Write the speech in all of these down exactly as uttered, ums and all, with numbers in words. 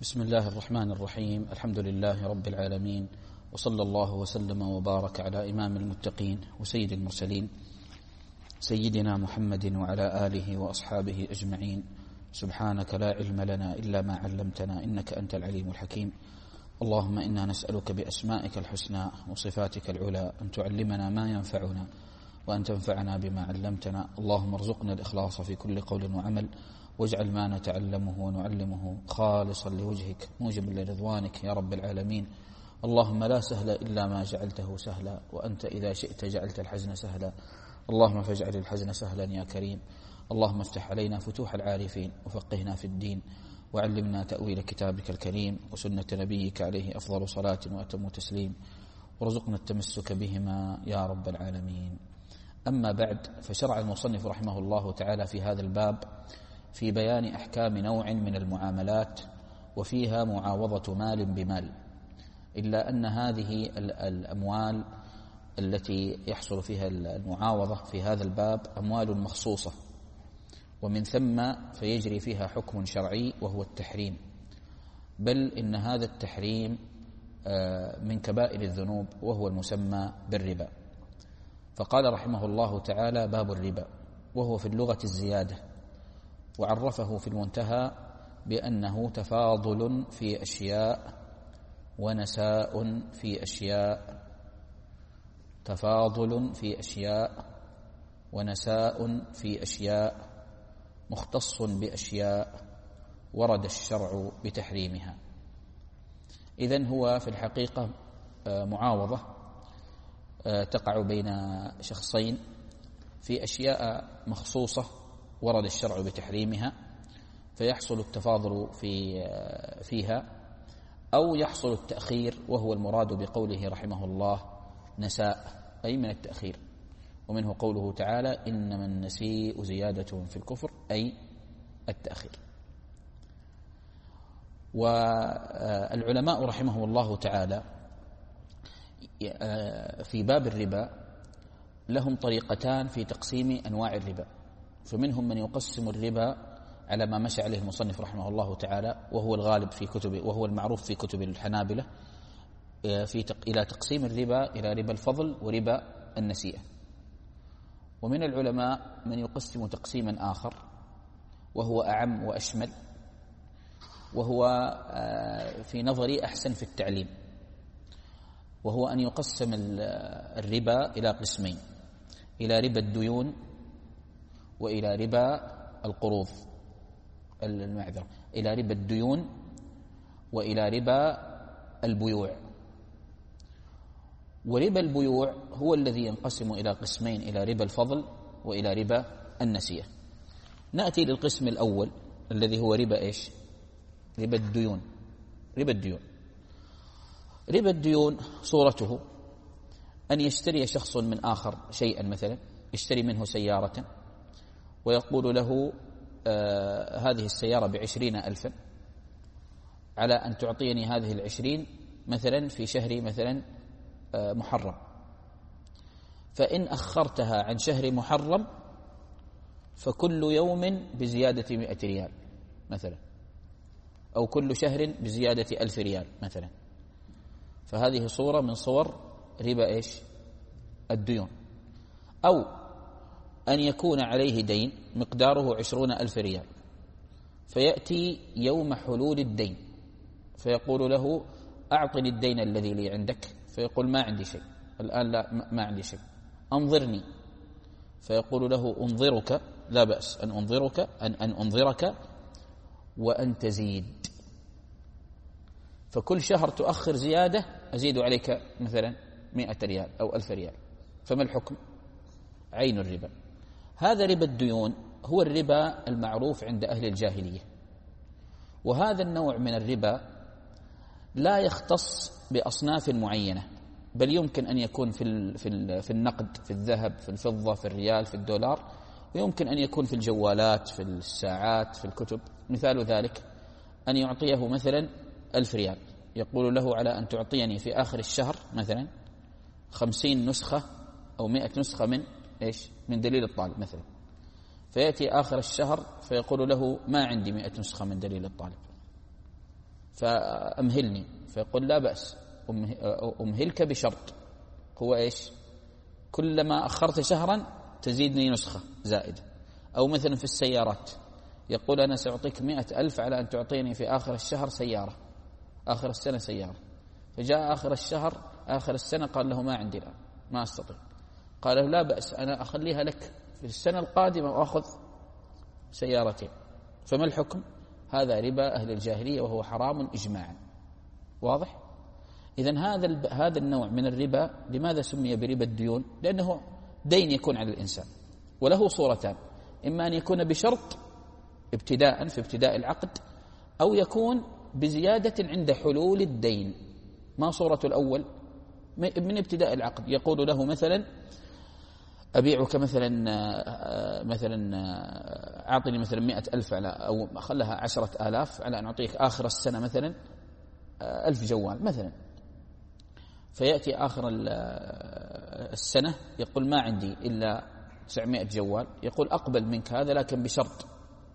بسم الله الرحمن الرحيم. الحمد لله رب العالمين، وصلى الله وسلم وبارك على إمام المتقين وسيد المرسلين سيدنا محمد وعلى آله وأصحابه أجمعين. سبحانك لا علم لنا إلا ما علمتنا إنك أنت العليم الحكيم. اللهم إنا نسألك بأسمائك الحسنى وصفاتك العلى أن تعلمنا ما ينفعنا وأن تنفعنا بما علمتنا. اللهم ارزقنا الإخلاص في كل قول وعمل، واجعل ما نتعلمه ونعلمه خالصا لوجهك موجبا لرضوانك يا رب العالمين. اللهم لا سهل إلا ما جعلته سهلا، وأنت إذا شئت جعلت الحزن سهلا. اللهم فاجعل الحزن سهلا يا كريم. اللهم افتح علينا فتوح العارفين، وفقهنا في الدين، وعلمنا تأويل كتابك الكريم وسنة نبيك عليه أفضل صلاة وأتم تسليم، وارزقنا التمسك بهما يا رب العالمين. أما بعد، فشرع المصنف رحمه الله تعالى في هذا الباب في بيان أحكام نوع من المعاملات، وفيها معاوضة مال بمال، إلا أن هذه الأموال التي يحصل فيها المعاوضة في هذا الباب أموال مخصوصة، ومن ثم فيجري فيها حكم شرعي وهو التحريم، بل إن هذا التحريم من كبائر الذنوب وهو المسمى بالربا. فقال رحمه الله تعالى: باب الربا، وهو في اللغة الزيادة، وعرفه في المنتهى بأنه تفاضل في أشياء ونساء في أشياء، تفاضل في أشياء ونساء في أشياء، مختص بأشياء ورد الشرع بتحريمها. إذن هو في الحقيقة معاوضة تقع بين شخصين في أشياء مخصوصة ورد الشرع بتحريمها، فيحصل التفاضل في فيها، أو يحصل التأخير، وهو المراد بقوله رحمه الله نساء، أي من التأخير. ومنه قوله تعالى: إنما النسيء زيادة في الكفر، أي التأخير. والعلماء رحمهم الله تعالى في باب الربا لهم طريقتان في تقسيم أنواع الربا، فمنهم من يقسم الربا على ما مشى عليه المصنف رحمه الله تعالى، وهو الغالب في كتب وهو المعروف في كتب الحنابلة، في تق... إلى تقسيم الربا إلى ربا الفضل وربا النسيئة. ومن العلماء من يقسم تقسيما آخر وهو أعم وأشمل، وهو في نظري أحسن في التعليم، وهو أن يقسم الربا إلى قسمين: إلى ربا الديون وإلى ربا القروض، المعذرة إلى ربا الديون وإلى ربا البيوع. وربا البيوع هو الذي ينقسم إلى قسمين: إلى ربا الفضل وإلى ربا النسيئة. نأتي للقسم الأول الذي هو ربا إيش؟ ربا الديون. ربا الديون ربا الديون صورته أن يشتري شخص من آخر شيئا، مثلا يشتري منه سيارة ويقول له: آه هذه السيارة بعشرين ألفا، على أن تعطيني هذه العشرين مثلا في شهر مثلا آه محرم، فإن أخرتها عن شهر محرم فكل يوم بزيادة مئة ريال مثلا، أو كل شهر بزيادة ألف ريال مثلا. فهذه صورة من صور ربا إيش؟ الديون. أو أن يكون عليه دين مقداره عشرون ألف ريال، فيأتي يوم حلول الدين فيقول له: أعطني الدين الذي لي عندك، فيقول: ما عندي شيء الآن، لا ما عندي شيء، أنظرني. فيقول له: أنظرك، لا بأس أن أنظرك أن, أن أنظرك وأن تزيد، فكل شهر تؤخر زيادة أزيد عليك مثلا مئة ريال أو ألف ريال. فما الحكم؟ عين الربا. هذا ربا الديون هو الربا المعروف عند أهل الجاهلية، وهذا النوع من الربا لا يختص بأصناف معينة، بل يمكن أن يكون في في النقد، في الذهب، في الفضة، في الريال، في الدولار، ويمكن أن يكون في الجوالات، في الساعات، في الكتب. مثال ذلك أن يعطيه مثلا ألف ريال، يقول له: على أن تعطيني في آخر الشهر مثلا خمسين نسخة أو مئة نسخة من إيش؟ من دليل الطالب مثلا. فيأتي آخر الشهر فيقول له: ما عندي مئة نسخة من دليل الطالب. فأمهلني، فيقول لا بأس، أمهلك بشرط، هو إيش؟ كلما أخرت شهرا تزيدني نسخة زائدة. أو مثلا في السيارات يقول أنا سأعطيك مئة ألف على أن تعطيني في آخر الشهر سيارة، آخر السنة سيارة. فجاء آخر الشهر آخر السنة قال له ما عندي الآن، ما أستطيع. قال له لا بأس، أنا أخليها لك في السنة القادمة وأخذ سيارتين. فما الحكم؟ هذا ربا أهل الجاهلية وهو حرام إجماعا. واضح؟ إذن هذا هذا النوع من الربا لماذا سمي بربا الديون؟ لأنه دين يكون على الإنسان، وله صورتان: إما أن يكون بشرط ابتداء في ابتداء العقد، أو يكون بزيادة عند حلول الدين. ما صورة الأول؟ من ابتداء العقد يقول له مثلا أبيعك مثلا مثلا أعطني مثلا مئة ألف على، أو خلها عشرة آلاف على أن أعطيك آخر السنة مثلا ألف جوال مثلا. فيأتي آخر السنة يقول ما عندي إلا تسعمائة جوال. يقول أقبل منك هذا لكن بشرط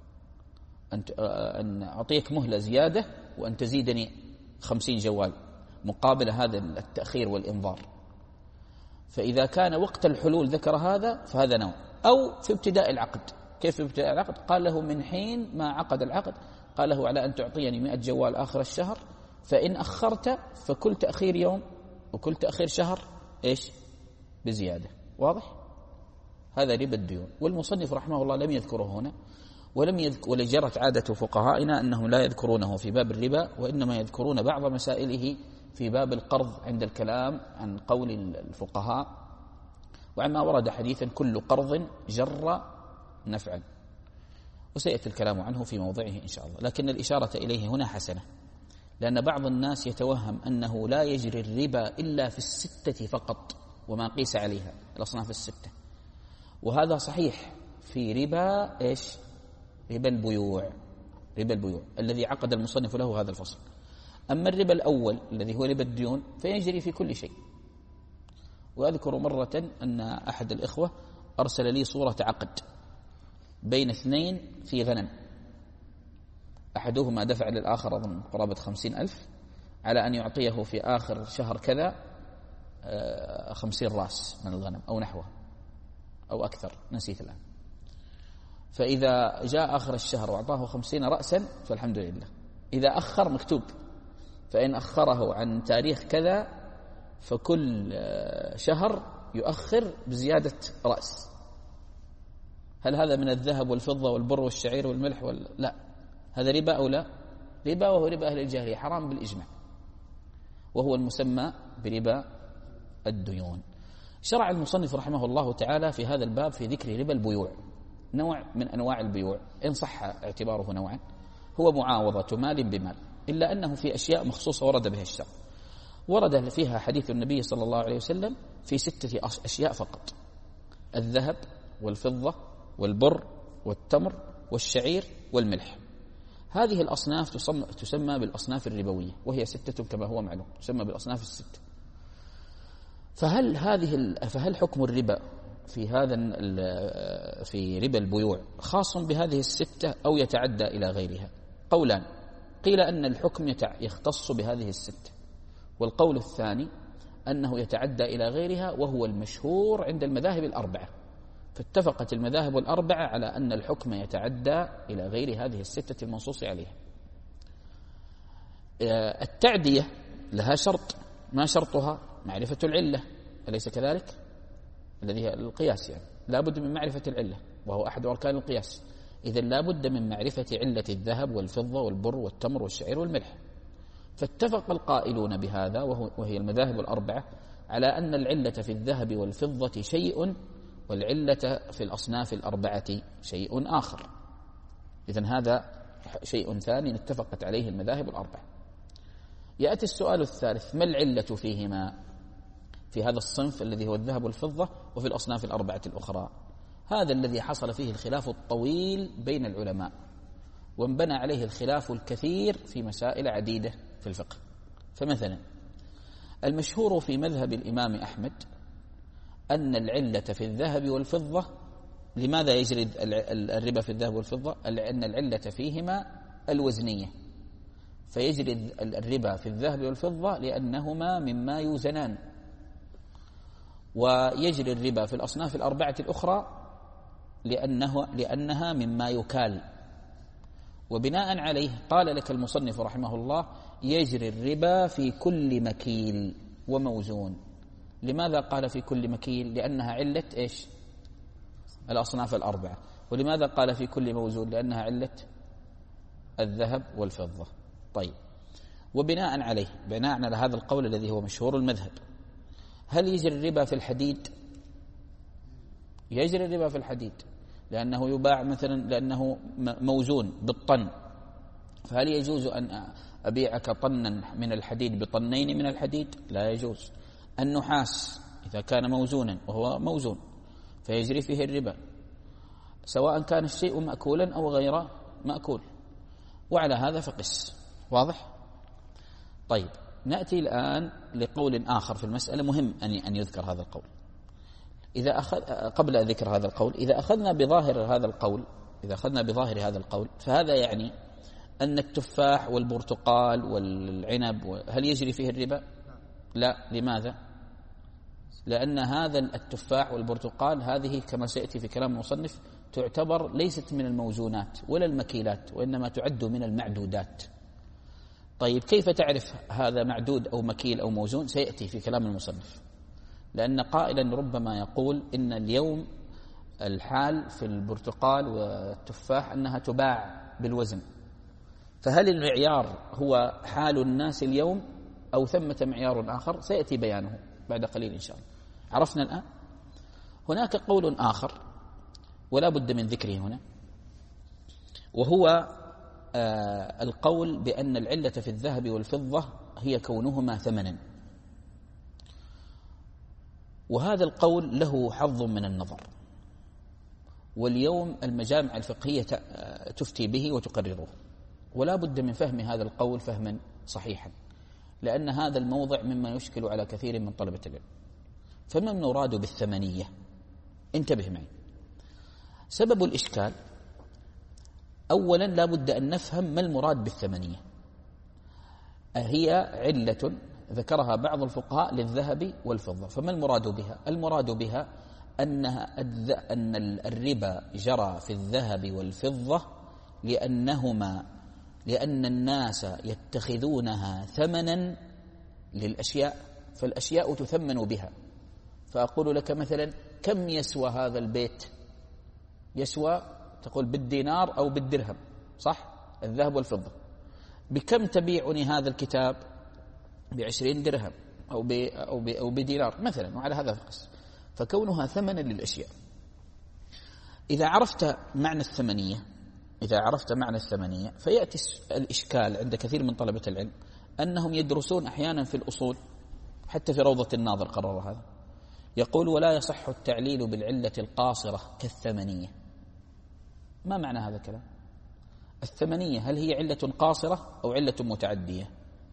أن أعطيك مهلة زيادة وأن تزيدني خمسين جوال مقابل هذا التأخير والإنظار. فإذا كان وقت الحلول ذكر هذا فهذا نوع. أو في ابتداء العقد. كيف في ابتداء العقد؟ قال له من حين ما عقد العقد قال له على أن تعطيني مئة جوال آخر الشهر، فإن أخرت فكل تأخير يوم وكل تأخير شهر إيش؟ بزيادة. واضح؟ هذا ربا الديون. والمصنف رحمه الله لم يذكره هنا، ولم يذكر، ولجرت عادة فقهائنا أنهم لا يذكرونه في باب الربا، وإنما يذكرون بعض مسائله في باب القرض عند الكلام عن قول الفقهاء وعما ورد حديثا كل قرض جر نفعا، وسيأتي الكلام عنه في موضعه إن شاء الله. لكن الإشارة إليه هنا حسنة، لأن بعض الناس يتوهم أنه لا يجري الربا إلا في الستة فقط وما قيس عليها الأصناف الستة، وهذا صحيح في ربا إيش؟ ربا البيوع، ربا البيوع الذي عقد المصنف له هذا الفصل. أما الربا الأول الذي هو ربا الديون فيجري في كل شيء. وأذكر مرة أن أحد الإخوة أرسل لي صورة عقد بين اثنين في غنم، أحدهما دفع للآخر أظن قرابة خمسين ألف على أن يعطيه في آخر شهر كذا خمسين رأس من الغنم أو نحوه أو أكثر، نسيت الآن. فإذا جاء آخر الشهر وأعطاه خمسين رأسا فالحمد لله. إذا أخر مكتوب، فإن أخره عن تاريخ كذا فكل شهر يؤخر بزيادة رأس. هل هذا من الذهب والفضة والبر والشعير والملح ولا لا؟ هذا ربا أو لا؟ ربا، وهو ربا أهل الجاهلية، حرام بالإجماع، وهو المسمى بربا الديون. شرع المصنف رحمه الله تعالى في هذا الباب في ذكر ربا البيوع، نوع من أنواع البيوع إن صح اعتباره نوعا، هو معاوضة مال بمال، إلا أنه في أشياء مخصوصة ورد بها الشرع. ورد فيها حديث النبي صلى الله عليه وسلم في ستة أشياء فقط: الذهب والفضة والبر والتمر والشعير والملح. هذه الأصناف تسمى بالأصناف الربوية، وهي ستة كما هو معلوم، تسمى بالأصناف الستة. فهل هذه فهل حكم الربا في هذا في ربا البيوع خاص بهذه الستة أو يتعدى إلى غيرها؟ قولان: قيل أن الحكم يختص بهذه الستة، والقول الثاني أنه يتعدى إلى غيرها، وهو المشهور عند المذاهب الأربعة. فاتفقت المذاهب الأربعة على أن الحكم يتعدى إلى غير هذه الستة المنصوص عليها. التعدية لها شرط، ما شرطها؟ معرفة العلة، أليس كذلك؟ الذي هي القياس، يعني لا بد من معرفة العلة، وهو أحد أركان القياس. إذن لا بد من معرفة علة الذهب والفضة والبر والتمر والشعير والملح. فاتفق القائلون بهذا وهي المذاهب الأربعة على أن العلة في الذهب والفضة شيء، والعلة في الأصناف الأربعة شيء آخر. إذن هذا شيء ثاني اتفقت عليه المذاهب الأربعة. يأتي السؤال الثالث: ما العلة فيهما، في هذا الصنف الذي هو الذهب والفضة وفي الأصناف الأربعة الأخرى؟ هذا الذي حصل فيه الخلاف الطويل بين العلماء، وانبنى عليه الخلاف الكثير في مسائل عديدة في الفقه. فمثلا المشهور في مذهب الإمام أحمد أن العلة في الذهب والفضة، لماذا يجري الربا في الذهب والفضة؟ أن العلة فيهما الوزنية، فيجري الربا في الذهب والفضة لأنهما مما يوزنان، ويجري الربا في الأصناف الأربعة الأخرى لأنه لأنها مما يكال. وبناء عليه قال لك المصنف رحمه الله يجري الربا في كل مكيل وموزون. لماذا قال في كل مكيل؟ لأنها علة إيش؟ الأصناف الأربعة. ولماذا قال في كل موزون؟ لأنها علة الذهب والفضة. طيب، وبناء عليه بناء على هذا القول الذي هو مشهور المذهب، هل يجري الربا في الحديد؟ يجري الربا في الحديد لأنه يباع مثلا، لأنه موزون بالطن، فهل يجوز أن أبيعك طنا من الحديد بطنين من الحديد؟ لا يجوز. النحاس إذا كان موزونا وهو موزون فيجري فيه الربا، سواء كان الشيء مأكولا أو غير مأكول، وعلى هذا فقس. واضح؟ طيب، نأتي الآن لقول آخر في المسألة مهم أن يذكر هذا القول. إذا أخذ قبل ذكر هذا القول، إذا أخذنا بظاهر هذا القول إذا أخذنا بظاهر هذا القول فهذا يعني أن التفاح والبرتقال والعنب هل يجري فيه الربا؟ لا. لماذا؟ لأن هذا التفاح والبرتقال هذه كما سيأتي في كلام المصنف تعتبر ليست من الموزونات ولا المكيلات، وإنما تعد من المعدودات. طيب، كيف تعرف هذا معدود أو مكيل أو موزون؟ سيأتي في كلام المصنف. لأن قائلا ربما يقول إن اليوم الحال في البرتقال والتفاح أنها تباع بالوزن، فهل المعيار هو حال الناس اليوم أو ثمة معيار آخر؟ سيأتي بيانه بعد قليل إن شاء الله. عرفنا الآن. هناك قول آخر ولا بد من ذكره هنا، وهو آه القول بأن العلة في الذهب والفضة هي كونهما ثمنا. وهذا القول له حظ من النظر، واليوم المجامع الفقهية تفتي به وتقرره، ولا بد من فهم هذا القول فهما صحيحا، لأن هذا الموضع مما يشكل على كثير من طلبة العلم. فما المراد بالثمنية؟ انتبه معي. سبب الإشكال أولا لا بد أن نفهم ما المراد بالثمنية. هي علة ذكرها بعض الفقهاء للذهب والفضة، فما المراد بها؟ المراد بها أنها أن الربا جرى في الذهب والفضة لأنهما لأن الناس يتخذونها ثمنا للأشياء، فالأشياء تثمن بها. فأقول لك مثلا كم يسوى هذا البيت؟ يسوى تقول بالدينار أو بالدرهم، صح؟ الذهب والفضة. بكم تبيعني هذا الكتاب؟ بعشرين درهم أو أو أو بدينار مثلا، وعلى هذا فقس. فكونها ثمنا للأشياء. إذا عرفت معنى الثمنية إذا عرفت معنى الثمنية فيأتي الإشكال عند كثير من طلبة العلم أنهم يدرسون أحيانا في الأصول، حتى في روضة الناظر قرر هذا، يقول ولا يصح التعليل بالعلة القاصرة كالثمنية. ما معنى هذا الكلام؟ الثمنية هل هي علة قاصرة أو علة متعدية؟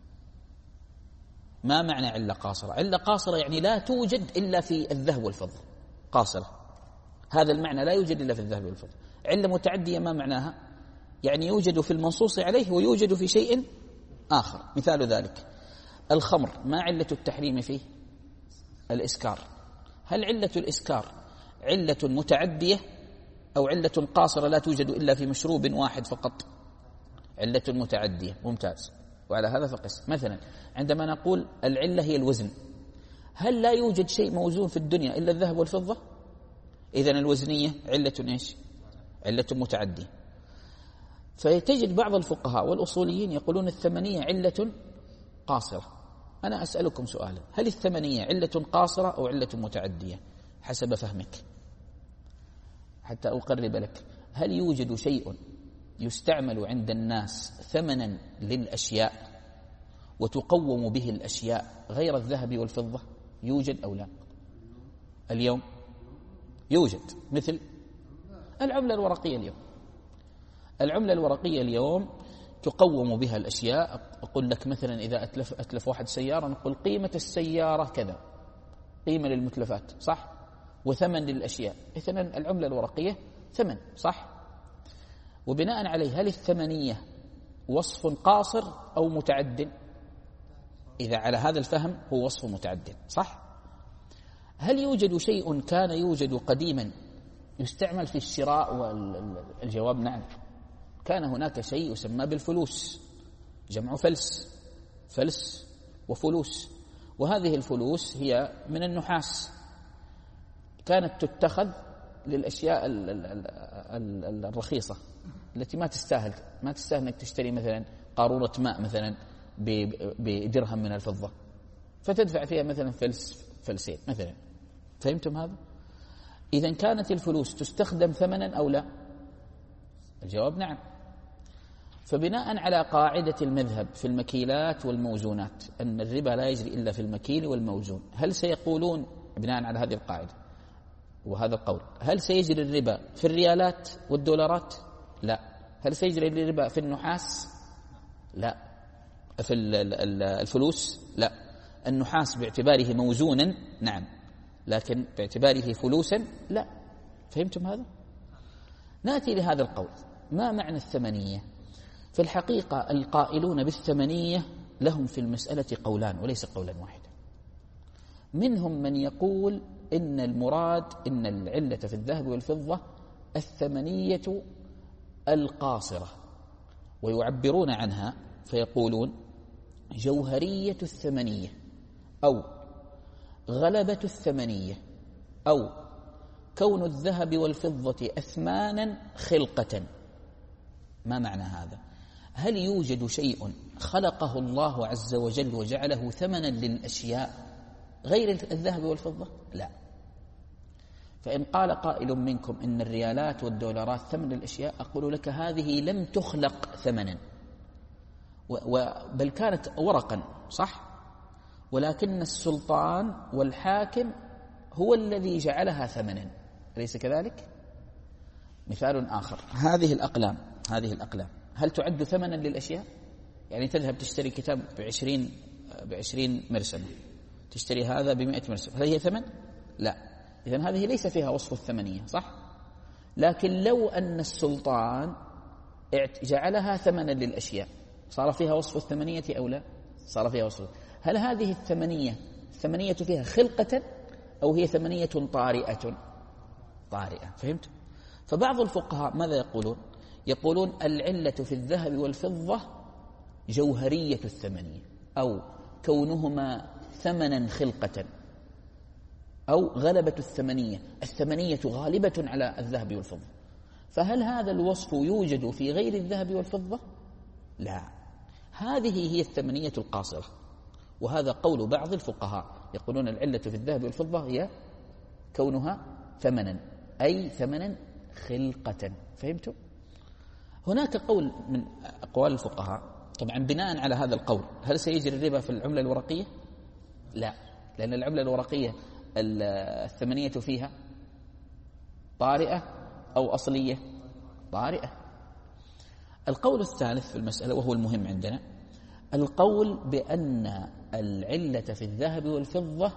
ما معنى علة قاصرة؟ علة قاصرة يعني لا توجد إلا في الذهب والفضة، قاصرة، هذا المعنى، لا يوجد إلا في الذهب والفضة. علة متعدية ما معناها؟ يعني يوجد في المنصوص عليه ويوجد في شيء آخر. مثال ذلك الخمر، ما علة التحريم فيه؟ الإسكار. هل علة الإسكار علة متعدية أو علة قاصرة لا توجد إلا في مشروب واحد فقط؟ علة متعدية. ممتاز. وعلى هذا فقس. مثلا عندما نقول العلة هي الوزن، هل لا يوجد شيء موزون في الدنيا إلا الذهب والفضة؟ إذن الوزنية علة إيش؟ علة متعدية. فتجد بعض الفقهاء والأصوليين يقولون الثمنية علة قاصرة. أنا أسألكم سؤالا، هل الثمنية علة قاصرة أو علة متعدية حسب فهمك؟ حتى أقرب لك، هل يوجد شيء يستعمل عند الناس ثمنا للأشياء وتقوم به الأشياء غير الذهب والفضة؟ يوجد أو لا؟ اليوم يوجد، مثل العملة الورقية. اليوم العملة الورقية اليوم تقوم بها الأشياء. أقول لك مثلا إذا أتلف, أتلف واحد سيارة نقول قيمة السيارة كذا، قيمة للمتلفات، صح؟ وثمن للأشياء. إذن العملة الورقية ثمن، صح؟ وبناء عليه هل الثمنية وصف قاصر أو متعد؟ إذا على هذا الفهم هو وصف متعد، صح؟ هل يوجد شيء كان يوجد قديما يستعمل في الشراء؟ والجواب نعم. كان هناك شيء يسمى بالفلوس، جمع فلس، فلس وفلوس، وهذه الفلوس هي من النحاس، كانت تتخذ للأشياء الرخيصة التي ما تستاهل ما تستاهل أنك تشتري مثلا قارورة ماء مثلا بدرهم من الفضة، فتدفع فيها مثلا فلس فلسين مثلا. فهمتم هذا؟ إذا كانت الفلوس تستخدم ثمنا أو لا؟ الجواب نعم. فبناء على قاعدة المذهب في المكيلات والموزونات أن الربا لا يجري إلا في المكيل والموزون، هل سيقولون بناء على هذه القاعدة وهذا القول هل سيجري الربا في الريالات والدولارات؟ لا. هل سيجري الربا في النحاس؟ لا. في الفلوس؟ لا. النحاس باعتباره موزونا نعم، لكن باعتباره فلوسا لا. فهمتم هذا؟ نأتي لهذا القول. ما معنى الثمنية؟ في الحقيقة القائلون بالثمنية لهم في المسألة قولان وليس قولا واحدا. منهم من يقول إن المراد إن العلة في الذهب والفضة الثمنية القاصرة، ويعبرون عنها فيقولون جوهرية الثمنية أو غلبة الثمنية أو كون الذهب والفضة أثمانا خلقة. ما معنى هذا؟ هل يوجد شيء خلقه الله عز وجل وجعله ثمنا للأشياء غير الذهب والفضة؟ لا. فإن قال قائل منكم إن الريالات والدولارات ثمن الأشياء، أقول لك هذه لم تخلق ثمنا، بل كانت ورقا، صح؟ ولكن السلطان والحاكم هو الذي جعلها ثمنا، أليس كذلك؟ مثال آخر، هذه الأقلام هذه الأقلام هل تعد ثمنا للأشياء؟ يعني تذهب تشتري كتاب بعشرين بعشرين مرسمة، تشتري هذا بمئة مرسمة، هل هي ثمن؟ لا. إذن هذه ليس فيها وصف الثمنية، صح؟ لكن لو أن السلطان جعلها ثمنا للأشياء صار فيها وصف الثمنية أو لا؟ صار فيها وصف. هل هذه الثمنية الثمنية فيها خلقة أو هي ثمنية طارئة؟ طارئة. فهمت؟ فبعض الفقهاء ماذا يقولون؟ يقولون العلة في الذهب والفضة جوهرية الثمنية أو كونهما ثمنا خلقة أو غلبة الثمنية، الثمنية غالبة على الذهب والفضة. فهل هذا الوصف يوجد في غير الذهب والفضة؟ لا. هذه هي الثمنية القاصرة، وهذا قول بعض الفقهاء يقولون العلة في الذهب والفضة هي كونها ثمنا أي ثمنا خلقة. فهمتم؟ هناك قول من أقوال الفقهاء طبعا بناء على هذا القول هل سيجري الربا في العملة الورقية؟ لا، لأن العملة الورقية الثمنية فيها طارئة أو أصلية؟ طارئة. القول الثالث في المسألة وهو المهم عندنا، القول بأن العلة في الذهب والفضة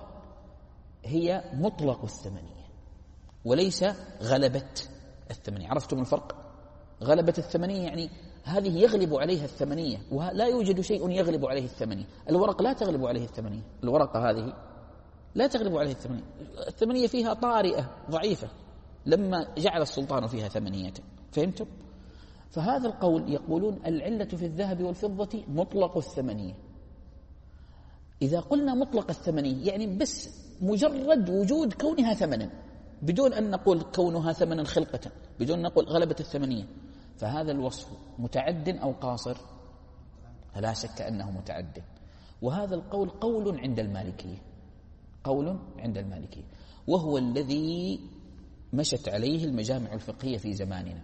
هي مطلق الثمنية وليس غلبة الثمنية. عرفتم الفرق؟ غلبة الثمنية يعني هذه يغلب عليها الثمنية، ولا يوجد شيء يغلب عليه الثمنية. الورق لا تغلب عليه الثمنية، الورقة هذه لا تغلب عليه الثمنية، الثمنية فيها طارئة ضعيفة لما جعل السلطان فيها ثمنية. فهمتم؟ فهذا القول يقولون العلة في الذهب والفضة مطلق الثمنية. إذا قلنا مطلق الثمنية يعني بس مجرد وجود كونها ثمنا بدون أن نقول كونها ثمنا خلقة، بدون أن نقول غلبة الثمنية، فهذا الوصف متعد أو قاصر؟ لا شك أنه متعد. وهذا القول قول عند المالكية، قول عند المالكية، وهو الذي مشت عليه المجامع الفقهية في زماننا.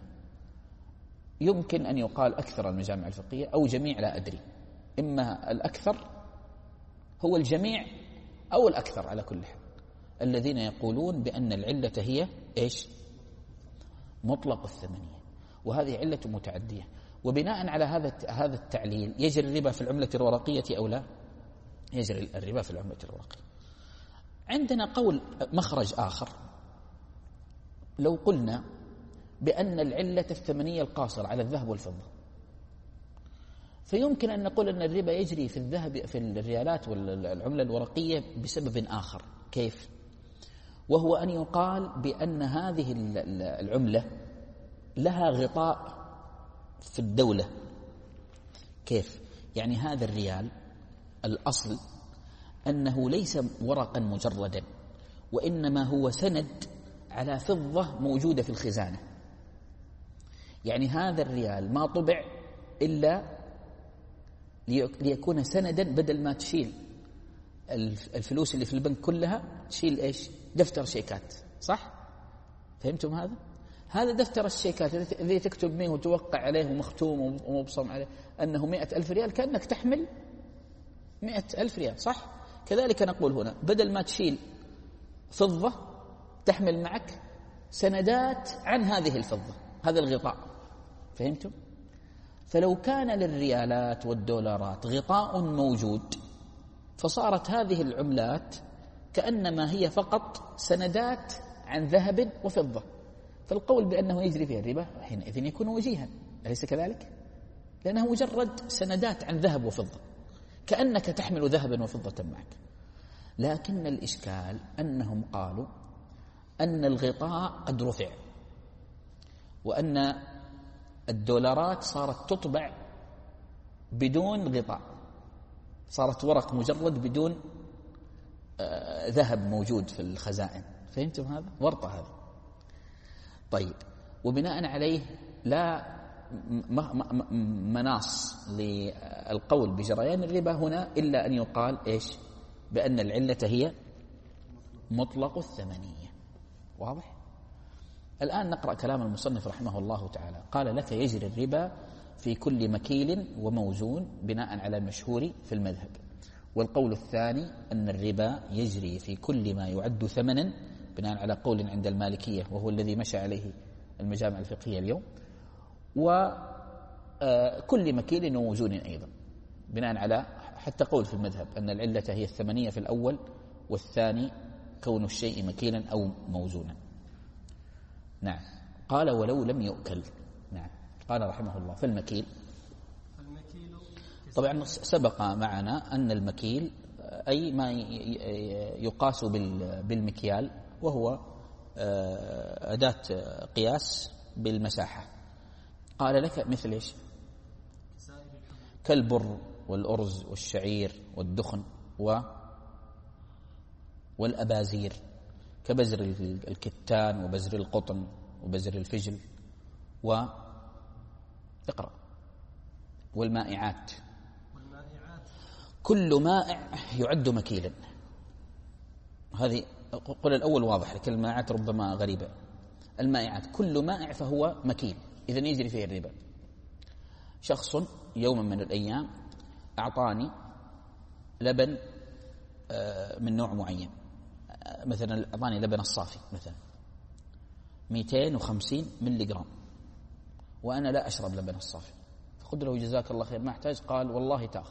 يمكن أن يقال أكثر المجامع الفقهية أو جميع، لا أدري، إما الأكثر هو الجميع أو الأكثر على كل حال، الذين يقولون بأن العلة هي إيش؟ مطلق الثمنية، وهذه علة متعدية. وبناء على هذا هذا التعليل يجري الربا في العملة الورقية أو لا؟ يجري الربا في العملة الورقية. عندنا قول مخرج آخر، لو قلنا بأن العلة الثمنية القاصرة على الذهب والفضة فيمكن أن نقول أن الربا يجري في الذهب في الريالات والعملة الورقية بسبب آخر. كيف؟ وهو أن يقال بأن هذه العملة لها غطاء في الدولة. كيف؟ يعني هذا الريال الأصل أنه ليس ورقا مجردا، وإنما هو سند على فضة موجودة في الخزانة. يعني هذا الريال ما طبع إلا ليكون سندا، بدل ما تشيل الفلوس اللي في البنك كلها تشيل إيش؟ دفتر شيكات. صح؟ فهمتم هذا؟ هذا دفتر الشيكات الذي تكتب منه وتوقع عليه ومختوم ومبصم عليه أنه مئة ألف ريال، كأنك تحمل مئة ألف ريال. صح؟ كذلك نقول هنا بدل ما تشيل فضة تحمل معك سندات عن هذه الفضة، هذا الغطاء. فهمتم؟ فلو كان للريالات والدولارات غطاء موجود فصارت هذه العملات كأنما هي فقط سندات عن ذهب وفضة، فالقول بأنه يجري فيها الربا حينئذ يكون وجيها، أليس كذلك؟ لأنه مجرد سندات عن ذهب وفضة، كأنك تحمل ذهبا وفضة معك. لكن الإشكال أنهم قالوا أن الغطاء قد رفع، وأن الدولارات صارت تطبع بدون غطاء، صارت ورق مجرد بدون آه ذهب موجود في الخزائن. فهمتم هذا؟ ورطة هذا. طيب، وبناء عليه لا مناص للقول بجريان الربا هنا إلا أن يقال إيش؟ بأن العلة هي مطلق الثمنية. واضح؟ الآن نقرأ كلام المصنف رحمه الله تعالى. قال: لك يجري الربا في كل مكيل وموزون بناء على المشهور في المذهب. والقول الثاني أن الربا يجري في كل ما يعد ثمنا بناء على قول عند المالكية، وهو الذي مشى عليه المجامع الفقهية اليوم، وكل مكيل وموزون أيضا بناء على حتى قول في المذهب أن العلة هي الثمنية في الأول، والثاني كون الشيء مكيلا أو موزونا. نعم. قال: ولو لم يؤكل. نعم. قال رحمه الله: فالمكيل طبعا سبق معنا أن المكيل أي ما يقاس بالمكيال، وهو أداة قياس بالمساحة. قال: لك مثل إيش؟ كالبر والأرز والشعير والدخن و والأبازير، كبزر الكتان وبزر القطن وبزر الفجل و اقرأ والمائعات. كل مائع يعد مكيلا. هذه قل الأول واضح، لكن المائعات ربما غريبة. المائعات كل مائع فهو مكيل، إذن يجري فيه الربا. شخص يوما من الأيام أعطاني لبن من نوع معين، مثلا أعطاني لبن الصافي مثلا مئتين وخمسين ملي جرام، وأنا لا أشرب لبن الصافي، فقلت له: جزاك الله خير، ما أحتاج. قال: والله تأخذ.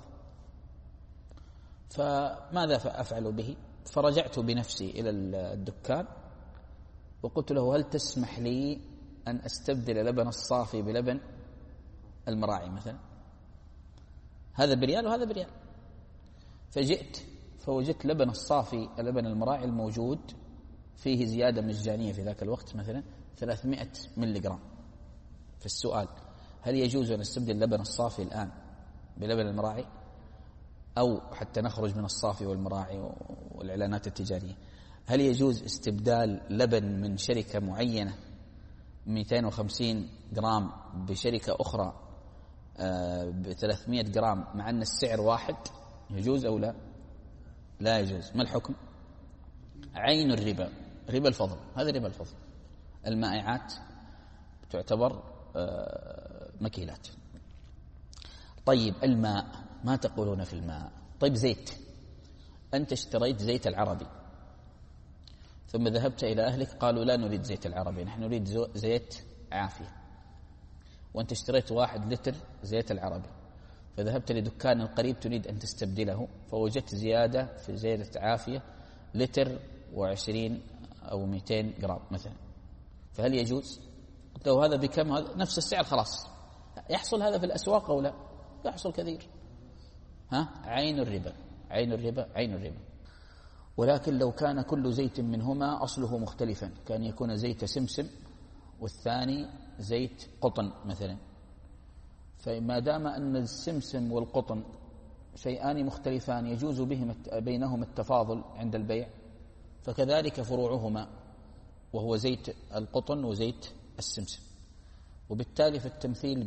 فماذا أفعل به؟ فرجعت بنفسي إلى الدكان وقلت له: هل تسمح لي أن أستبدل لبن الصافي بلبن المراعي مثلا؟ هذا بريال وهذا بريال. فجئت فوجدت لبن الصافي لبن المراعي الموجود فيه زيادة مجانية في ذاك الوقت مثلا ثلاثمائة ملي جرام. فالسؤال: هل يجوز أن نستبدل لبن الصافي الآن بلبن المراعي، أو حتى نخرج من الصافي والمراعي والإعلانات التجارية، هل يجوز استبدال لبن من شركة معينة مئتين وخمسين جرام بشركة أخرى ب ثلاثمائة جرام مع أن السعر واحد؟ يجوز أو لا؟ لا يجوز. ما الحكم؟ عين الربا، ربا الفضل. هذا ربا الفضل. المائعات تعتبر مكيلات. طيب، الماء، ما تقولون في الماء؟ طيب، زيت، أنت اشتريت زيت العربي ثم ذهبت إلى أهلك قالوا: لا نريد زيت العربي، نحن نريد زيت عافية. وأنت اشتريت واحد لتر زيت العربي، فذهبت لدكان القريب تريد أن تستبدله، فوجدت زيادة في زيت عافية لتر وعشرين أو مئتين جرام مثلا، فهل يجوز؟ قلت له: هذا بكم؟ هذا نفس السعر، خلاص. يحصل هذا في الأسواق أو لا؟ يحصل كثير. ها عين الربا، عين الربا، عين الربا. ولكن لو كان كل زيت منهما أصله مختلفا، كان يكون زيت سمسم والثاني زيت قطن مثلا، فما دام أن السمسم والقطن شيئان مختلفان يجوز بهم بينهما التفاضل عند البيع، فكذلك فروعهما وهو زيت القطن وزيت السمسم. وبالتالي في التمثيل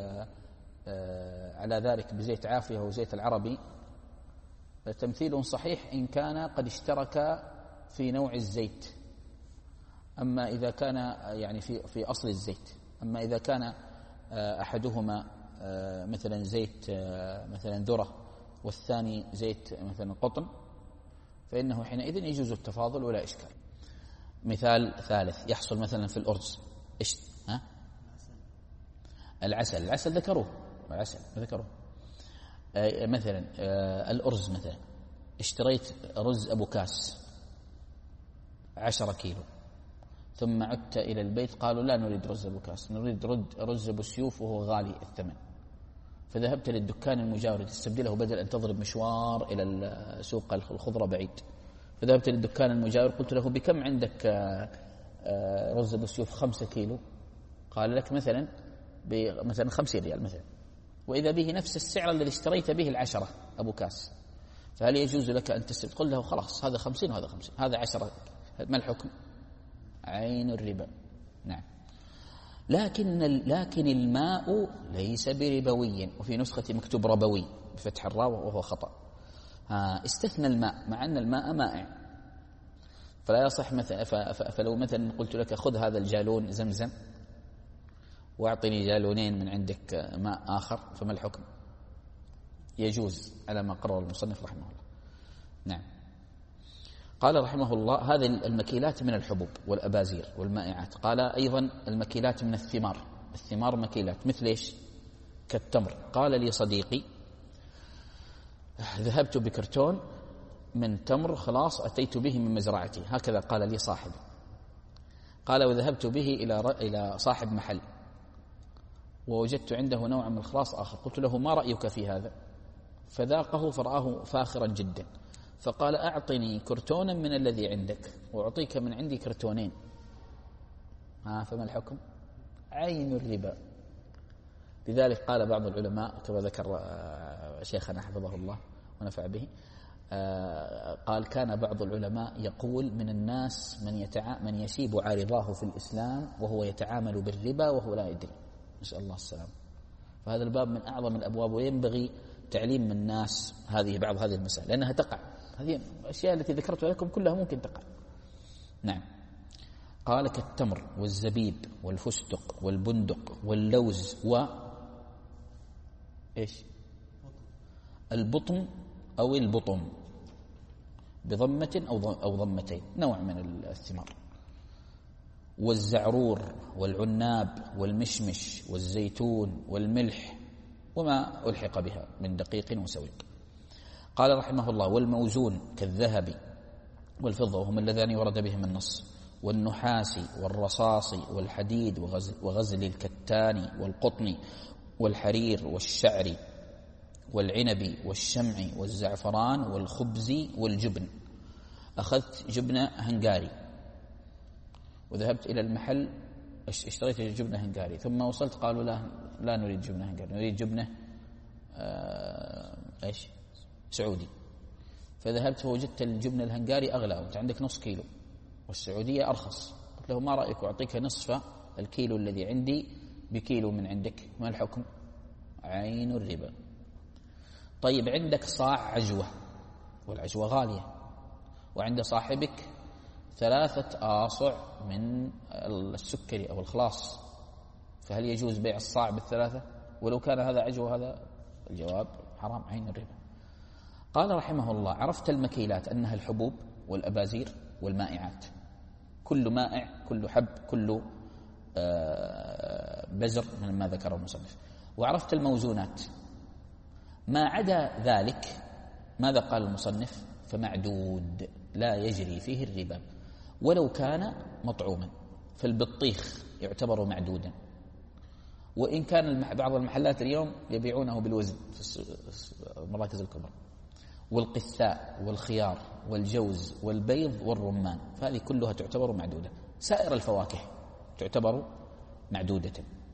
على ذلك بزيت عافية وزيت العربي تمثيل صحيح إن كان قد اشترك في نوع الزيت، أما إذا كان يعني في في أصل الزيت. أما إذا كان أحدهما مثلا زيت مثلا ذرة والثاني زيت مثلا قطن، فإنه حينئذ يجوز التفاضل ولا إشكال. مثال ثالث يحصل مثلا في الأرز، إيش ها؟ العسل، العسل ذكروه، العسل ذكروه. مثلا الأرز، مثلا اشتريت رز أبو كاس عشرة كيلو، ثم عدت إلى البيت قالوا لا نريد رز أبو كاس، نريد رز أبو سيوف وهو غالي الثمن. فذهبت للدكان المجاور تستبدله بدل أن تضرب مشوار إلى سوق الخضرة بعيد. فذهبت للدكان المجاور قلت له بكم عندك رز أبو سيوف؟ خمسة كيلو. قال لك مثلا مثلا خمسين ريال مثلا، وإذا به نفس السعر الذي اشتريت به العشرة أبو كاس، فهل يجوز لك أن تستبدل؟ قل له خلاص هذا خمسين وهذا خمسين، هذا عشرة، ما الحكم؟ عين الربا. نعم. لكن لكن الماء ليس بربوي، وفي نسخة مكتوب ربوي بفتح الراء وهو خطأ. ها استثنى الماء مع أن الماء مائع، فلا يصح مثلا. فلو مثلا قلت لك خذ هذا الجالون زمزم واعطني جالونين من عندك ماء آخر، فما الحكم؟ يجوز على ما قرر المصنف رحمه الله. نعم. قال رحمه الله هذه المكيلات من الحبوب والأبازير والمائعات. قال أيضا المكيلات من الثمار، الثمار مكيلات مثل إيش؟ كالتمر. قال لي صديقي ذهبت بكرتون من تمر خلاص أتيت به من مزرعتي، هكذا قال لي صاحب. قال وذهبت به إلى إلى صاحب محل ووجدت عنده نوع من الخلاص آخر، قلت له ما رأيك في هذا؟ فذاقه فرآه فاخرا جدا، فقال أعطني كرتونا من الذي عندك وأعطيك من عندي كرتونين. ها فما الحكم؟ عين الربا. لذلك قال بعض العلماء كما ذكر شيخنا حفظه الله ونفع به، قال كان بعض العلماء يقول من الناس من, يتع... من يشيب عارضاه في الإسلام وهو يتعامل بالربا وهو لا يدري، نسأل الله السلام. فهذا الباب من أعظم الأبواب، وينبغي تعليم من الناس هذه بعض هذه المسائل لأنها تقع. هذه الأشياء التي ذكرتها لكم كلها ممكن تقع. نعم. قال كالتمر والزبيب والفستق والبندق واللوز و إيش؟ البطم أو البطم بضمة أو ضمتين، نوع من الثمار، والزعرور والعناب والمشمش والزيتون والملح وما ألحق بها من دقيق وسويق. قال رحمه الله والموزون كالذهب والفضة وهم اللذان ورد بهم النص، والنحاس والرصاص والحديد وغزل, وغزل الكتان والقطن والحرير والشعر والعنب والشمع والزعفران والخبز والجبن. أخذت جبنة هنغاري وذهبت إلى المحل اشتريت جبنة هنغاري، ثم وصلت قالوا لا لا نريد جبنة هنغاري، نريد جبنة آه إيش سعودي. فذهبت فوجدت الجبنة الهنغاري أغلى، وأنت عندك نص كيلو والسعودية أرخص. قلت له ما رأيك أعطيك نصف الكيلو الذي عندي بكيلو من عندك، ما الحكم؟ عين الربا. طيب عندك صاع عجوة والعجوة غالية، وعند صاحبك ثلاثة آصع من السكري أو الخلاص، فهل يجوز بيع الصاع بالثلاثة ولو كان هذا عجوة هذا؟ الجواب حرام، عين الربا. قال رحمه الله عرفت المكيلات أنها الحبوب والأبازير والمائعات، كل مائع كل حب كل بزر من ما ذكره المصنف. وعرفت الموزونات، ما عدا ذلك ماذا قال المصنف؟ فمعدود لا يجري فيه الربا ولو كان مطعوما، فالبطيخ يعتبر معدودا، وإن كان بعض المحلات اليوم يبيعونه بالوزن في المراكز الكبرى. والقثاء والخيار والجوز والبيض والرمان، فهذه كلها تعتبر معدودة. سائر الفواكه تعتبر معدودة.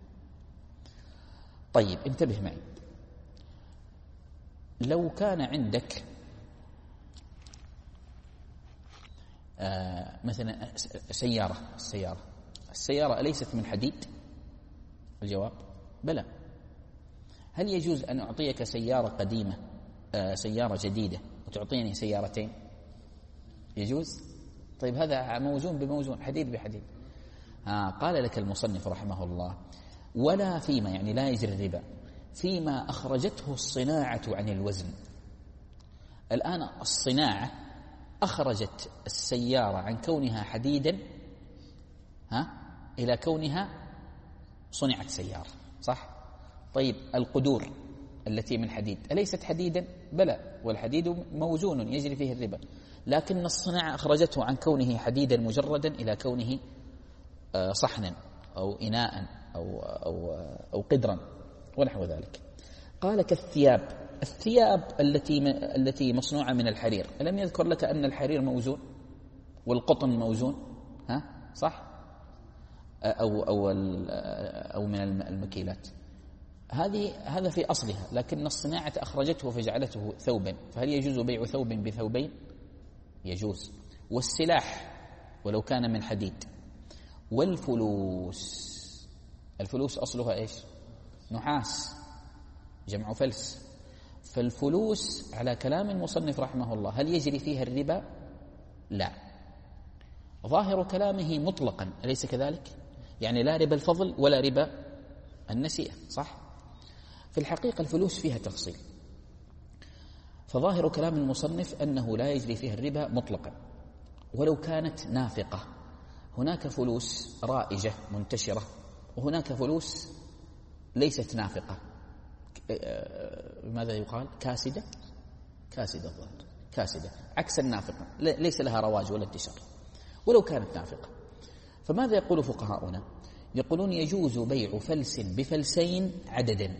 طيب انتبه معي، لو كان عندك آه مثلا سيارة السيارة السيارة أليست من حديد؟ الجواب بلى. هل يجوز أن أعطيك سيارة قديمة آه سيارة جديدة وتعطيني سيارتين؟ يجوز؟ طيب هذا موزون بموزون، حديد بحديد. آه قال لك المصنف رحمه الله: ولا فيما، يعني لا يجري الربا، فيما أخرجته الصناعة عن الوزن. الآن الصناعة أخرجت السيارة عن كونها حديدا ها إلى كونها صنعت سيارة، صح؟ طيب القدور التي من حديد أليست حديدا؟ بلى، والحديد موزون يجري فيه الربا، لكن الصناعة أخرجته عن كونه حديدا مجردا إلى كونه صحنا أو إناء أو, أو, أو قدرا ونحو ذلك. قال كالثياب، الثياب التي التي مصنوعة من الحرير، ألم يذكر لك أن الحرير موزون والقطن موزون؟ ها صح؟ أو أو أو من المكيلات. هذه هذا في أصلها، لكن الصناعة أخرجته فجعلته ثوبا، فهل يجوز بيع ثوب بثوبين؟ يجوز. والسلاح ولو كان من حديد. والفلوس، الفلوس أصلها إيش؟ نحاس، جمع فلس. فالفلوس على كلام المصنف رحمه الله هل يجري فيها الربا؟ لا. ظاهر كلامه مطلقا، أليس كذلك؟ يعني لا ربا الفضل ولا ربا النسيئة، صح؟ في الحقيقة الفلوس فيها تفصيل، فظاهر كلام المصنف أنه لا يجري فيها الربا مطلقا ولو كانت نافقة. هناك فلوس رائجة منتشرة، وهناك فلوس ليست نافقة. ماذا يقال؟ كاسدة. كاسدة الظاهر، كاسدة عكس النافقة، ليس لها رواج ولا انتشار ولو كانت نافقة. فماذا يقول فقهاؤنا؟ يقولون يجوز بيع فلس بفلسين عددا،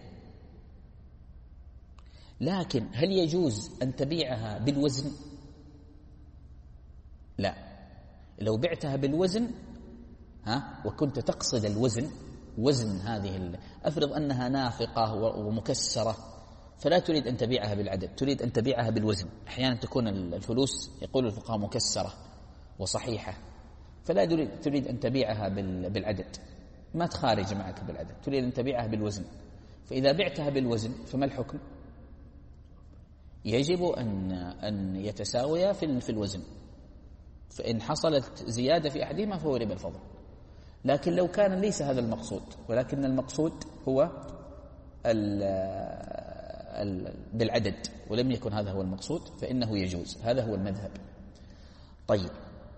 لكن هل يجوز أن تبيعها بالوزن؟ لا. لو بعتها بالوزن ها وكنت تقصد الوزن، وزن هذه، أفرض أنها نافقة ومكسرة، فلا تريد أن تبيعها بالعدد، تريد أن تبيعها بالوزن. أحيانا تكون الفلوس يقول الفقهاء مكسرة وصحيحة، فلا تريد أن تبيعها بالعدد، ما تخارج معك بالعدد، تريد أن تبيعها بالوزن. فإذا بعتها بالوزن فما الحكم؟ يجب أن أن يتساويا في في الوزن، فإن حصلت زيادة في أحدهما فهو ربا الفضل. لكن لو كان ليس هذا المقصود، ولكن المقصود هو ال ال بالعدد ولم يكن هذا هو المقصود، فإنه يجوز. هذا هو المذهب. طيب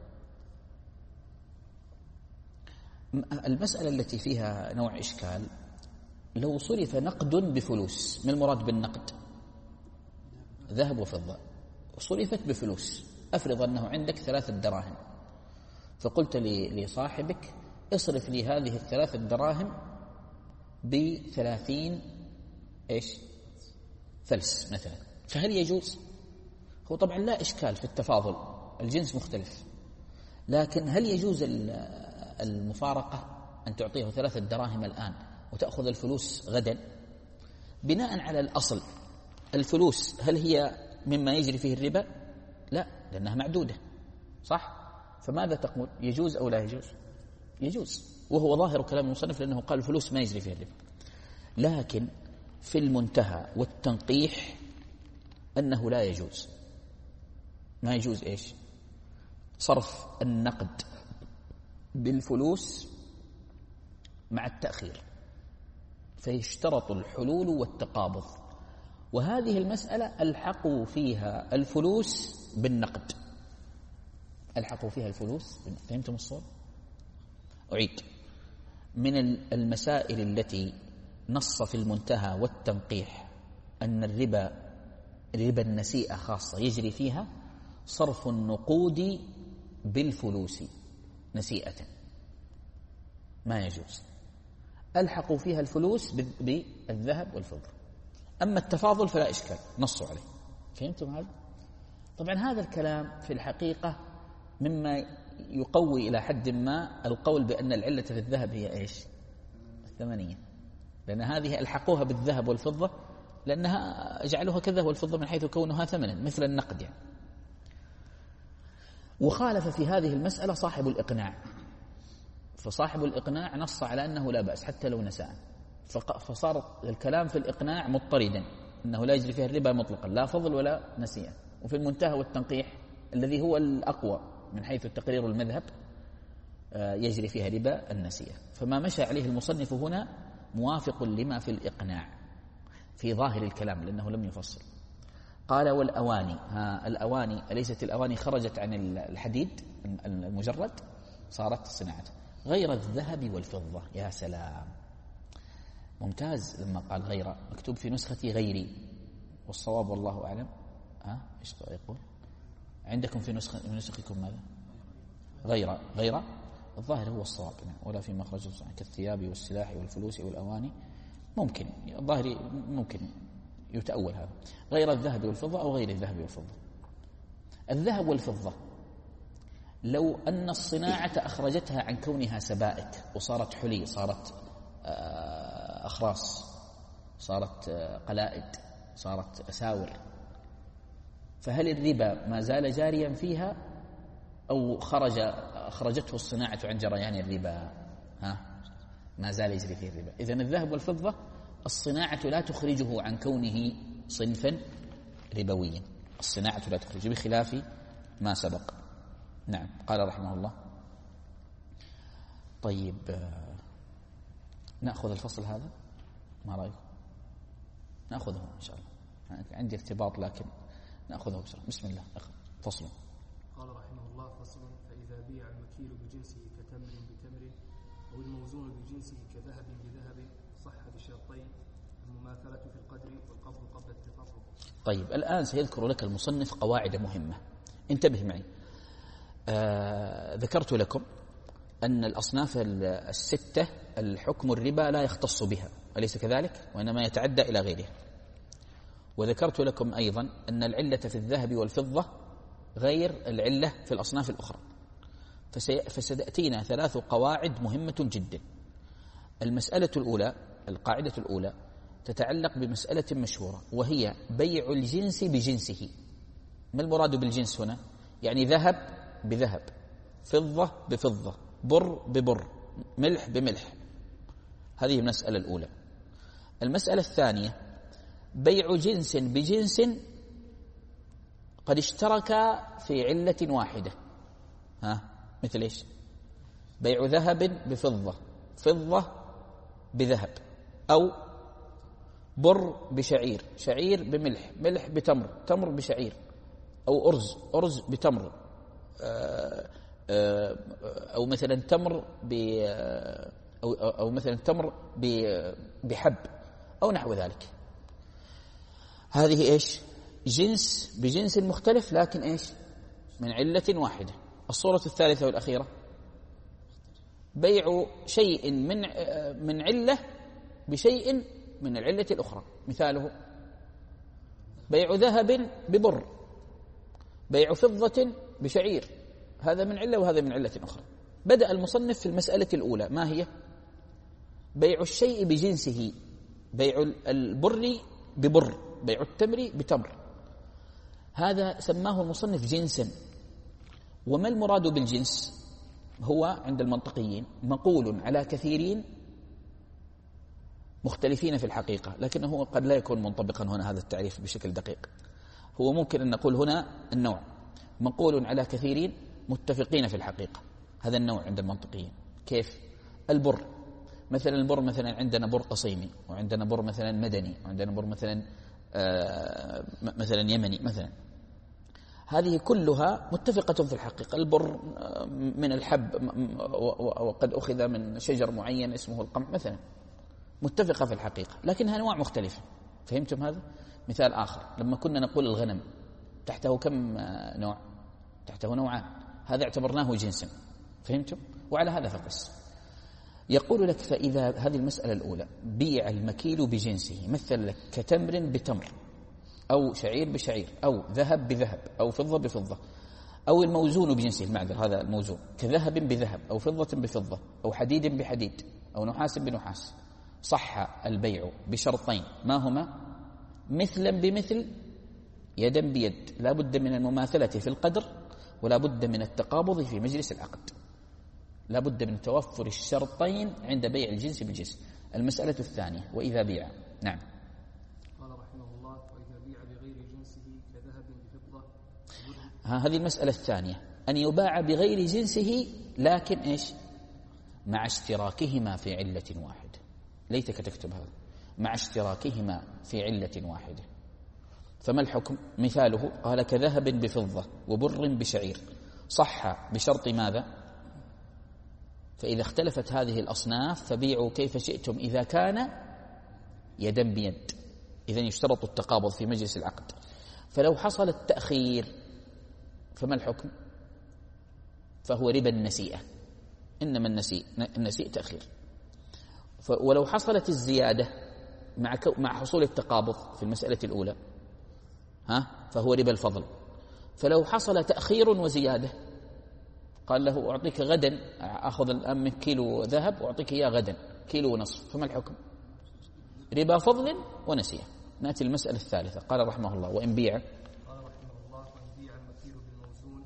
المسألة التي فيها نوع إشكال، لو صرف نقد بفلوس، ما المراد بالنقد؟ ذهب وفضة، صرفت بفلوس. أفرض أنه عندك ثلاثة دراهم، فقلت لصاحبك اصرف لي هذه الثلاثة دراهم بثلاثين إيش فلس مثلا، فهل يجوز؟ هو طبعا لا إشكال في التفاضل، الجنس مختلف، لكن هل يجوز المفارقة أن تعطيه ثلاثة دراهم الآن وتأخذ الفلوس غدا؟ بناء على الأصل الفلوس هل هي مما يجري فيه الربا؟ لا، لأنها معدودة، صح؟ فماذا تقول؟ يجوز أو لا يجوز؟ يجوز، وهو ظاهر كلام المصنف، لأنه قال الفلوس ما يجري فيها الربا. لكن في المنتهى والتنقيح أنه لا يجوز. ما يجوز إيش؟ صرف النقد بالفلوس مع التأخير، فيشترط الحلول والتقابض، وهذه المسألة ألحقوا فيها الفلوس بالنقد، ألحقوا فيها الفلوس. فهمتم الصوت؟ أعيد: من المسائل التي نص في المنتهى والتنقيح أن الربا، ربا النسيئة خاصة، يجري فيها صرف النقود بالفلوس نسيئة، ما يجوز. ألحقوا فيها الفلوس بالذهب والفضة. أما التفاضل فلا إشكال، نصوا عليه. فهمتم هذا؟ طبعا هذا الكلام في الحقيقة مما يقوي إلى حد ما القول بأن العلة في الذهب هي إيش؟ الثمنية، لأن هذه ألحقوها بالذهب والفضة لأنها جعلوها كالذهب والفضة من حيث كونها ثمنا مثل النقد يعني. وخالف في هذه المسألة صاحب الإقناع، فصاحب الإقناع نص على أنه لا بأس حتى لو نساء، فصار الكلام في الإقناع مضطردا أنه لا يجري فيها الربا مطلقا لا فضل ولا نسيئة. وفي المنتهى والتنقيح الذي هو الأقوى من حيث التقرير المذهب يجري فيها ربا النسيئة. فما مشى عليه المصنف هنا موافق لما في الإقناع في ظاهر الكلام لأنه لم يفصل. قال والأواني، ها الأواني أليست الأواني خرجت عن الحديد المجرد صارت صناعته غير الذهب والفضة. يا سلام، ممتاز. لما قال غير مكتوب في نسختي غيري والصواب والله أعلم. ها إيش يقول عندكم في نسخة من نسخكم ماذا؟ غير غير الظاهر هو الصواب، ولا في مخرج كالثياب والسلاح والفلوس والأواني. ممكن الظاهر ممكن يتأول هذا غير الذهب والفضة أو غير الذهب والفضة. الذهب والفضة لو أن الصناعة أخرجتها عن كونها سبائك وصارت حلي، صارت أخراس، صارت قلائد، صارت أساور، فهل الربا ما زال جاريا فيها أو خرج أخرجته الصناعة عن جريان الربا؟ ها ما زال يجري فيه الربا. إذن الذهب والفضة الصناعة لا تخرجه عن كونه صنفا ربويا، الصناعة لا تخرجه بخلاف ما سبق. نعم. قال رحمه الله طيب نأخذ الفصل هذا، ما رأيكم؟ نأخذه إن شاء الله، عندي ارتباط لكن نأخذه بسرعة. بسم الله. فصل. قال رحمه الله فصل. فإذا بيع المكيل بجنسه كتمر بتمر أو الموزون بجنسه كذهب بذهب صح بشرطين: المماثلة في القدر والقبض قبل التفرق. طيب الآن سيذكر لك المصنف قواعد مهمة، انتبه معي. آه ذكرت لكم أن الأصناف الستة الحكم الربا لا يختص بها، أليس كذلك؟ وإنما يتعدى إلى غيرها. وذكرت لكم أيضا أن العلة في الذهب والفضة غير العلة في الأصناف الأخرى. فستأتينا ثلاث قواعد مهمة جدا. المسألة الأولى، القاعدة الأولى تتعلق بمسألة مشهورة وهي بيع الجنس بجنسه. ما المراد بالجنس هنا؟ يعني ذهب بذهب، فضة بفضة، بر ببر، ملح بملح. هذه المسألة الأولى. المسألة الثانية بيع جنس بجنس قد اشتركا في علة واحدة. ها مثل إيش؟ بيع ذهب بفضة، فضة بذهب، أو بر بشعير، شعير بملح، ملح بتمر، تمر بشعير، أو أرز، أرز بتمر، أو مثلا تمر ب أو أو مثلا تمر بحب أو نحو ذلك. هذه إيش؟ جنس بجنس مختلف لكن إيش؟ من علة واحدة. الصورة الثالثة والأخيرة بيع شيء من من علة بشيء من العلة الأخرى. مثاله بيع ذهب ببر، بيع فضة بشعير، هذا من علة وهذا من علة أخرى. بدأ المصنف في المسألة الأولى، ما هي؟ بيع الشيء بجنسه، بيع البر ببر، بيع التمر بتمر. هذا سماه المصنف جنسا. وما المراد بالجنس؟ هو عند المنطقيين مقول على كثيرين مختلفين في الحقيقة، لكنه قد لا يكون منطبقا هنا هذا التعريف بشكل دقيق. هو ممكن أن نقول هنا النوع مقول على كثيرين متفقين في الحقيقة، هذا النوع عند المنطقيين. كيف؟ البر مثلا، البر مثلا عندنا بر قصيمي، وعندنا بر مثلا مدني، وعندنا بر مثلا آه مثلا يمني مثلا. هذه كلها متفقة في الحقيقة. البر من الحب وقد أخذ من شجر معين اسمه القمح مثلا، متفقة في الحقيقة لكنها أنواع مختلفة. فهمتم هذا؟ مثال آخر، لما كنا نقول الغنم تحته كم نوع؟ تحته نوعان، هذا اعتبرناه جنسا. فهمتم؟ وعلى هذا فقس. يقول لك فإذا هذه المسألة الأولى بيع المكيل بجنسه، مثل لك كتمر بتمر أو شعير بشعير أو ذهب بذهب أو فضة بفضة، أو الموزون بجنسه، المعذر هذا الموزون كذهب بذهب أو فضة بفضة أو حديد بحديد أو نحاس بنحاس، صح البيع بشرطين، ما هما؟ مثلا بمثل، يدا بيد، لا بد من المماثلة في القدر ولا بد من التقابض في مجلس العقد، لا بد من توفر الشرطين عند بيع الجنس بالجنس. المسألة الثانية وإذا بيع. نعم. قال رحمه الله وإذا بيع بغير جنسه كذهب بفضة. هذه المسألة الثانية، أن يباع بغير جنسه لكن إيش؟ مع اشتراكهما في علة واحدة. ليتك تكتب هذا، مع اشتراكهما في علة واحدة. فما الحكم؟ مثاله قال كذهب بفضة وبر بشعير، صح بشرط ماذا؟ فإذا اختلفت هذه الأصناف فبيعوا كيف شئتم إذا كان يدا بيد، إذن يشترط التقابض في مجلس العقد. فلو حصل التأخير فما الحكم؟ فهو ربا النسيئة، إنما النسيء النسيء تأخير. ولو حصلت الزيادة مع مع حصول التقابض في المسألة الأولى ها فهو ربا الفضل. فلو حصل تأخير وزيادة قال له أعطيك غدا، أخذ الآن من كيلو ذهب وأعطيك إياه غدا كيلو ونصف، فما الحكم؟ ربا فضل ونسيئة. نأتي المسألة الثالثة. قال رحمه الله وإن بيع، قال رحمه الله وإن بيع المكيل بالموزون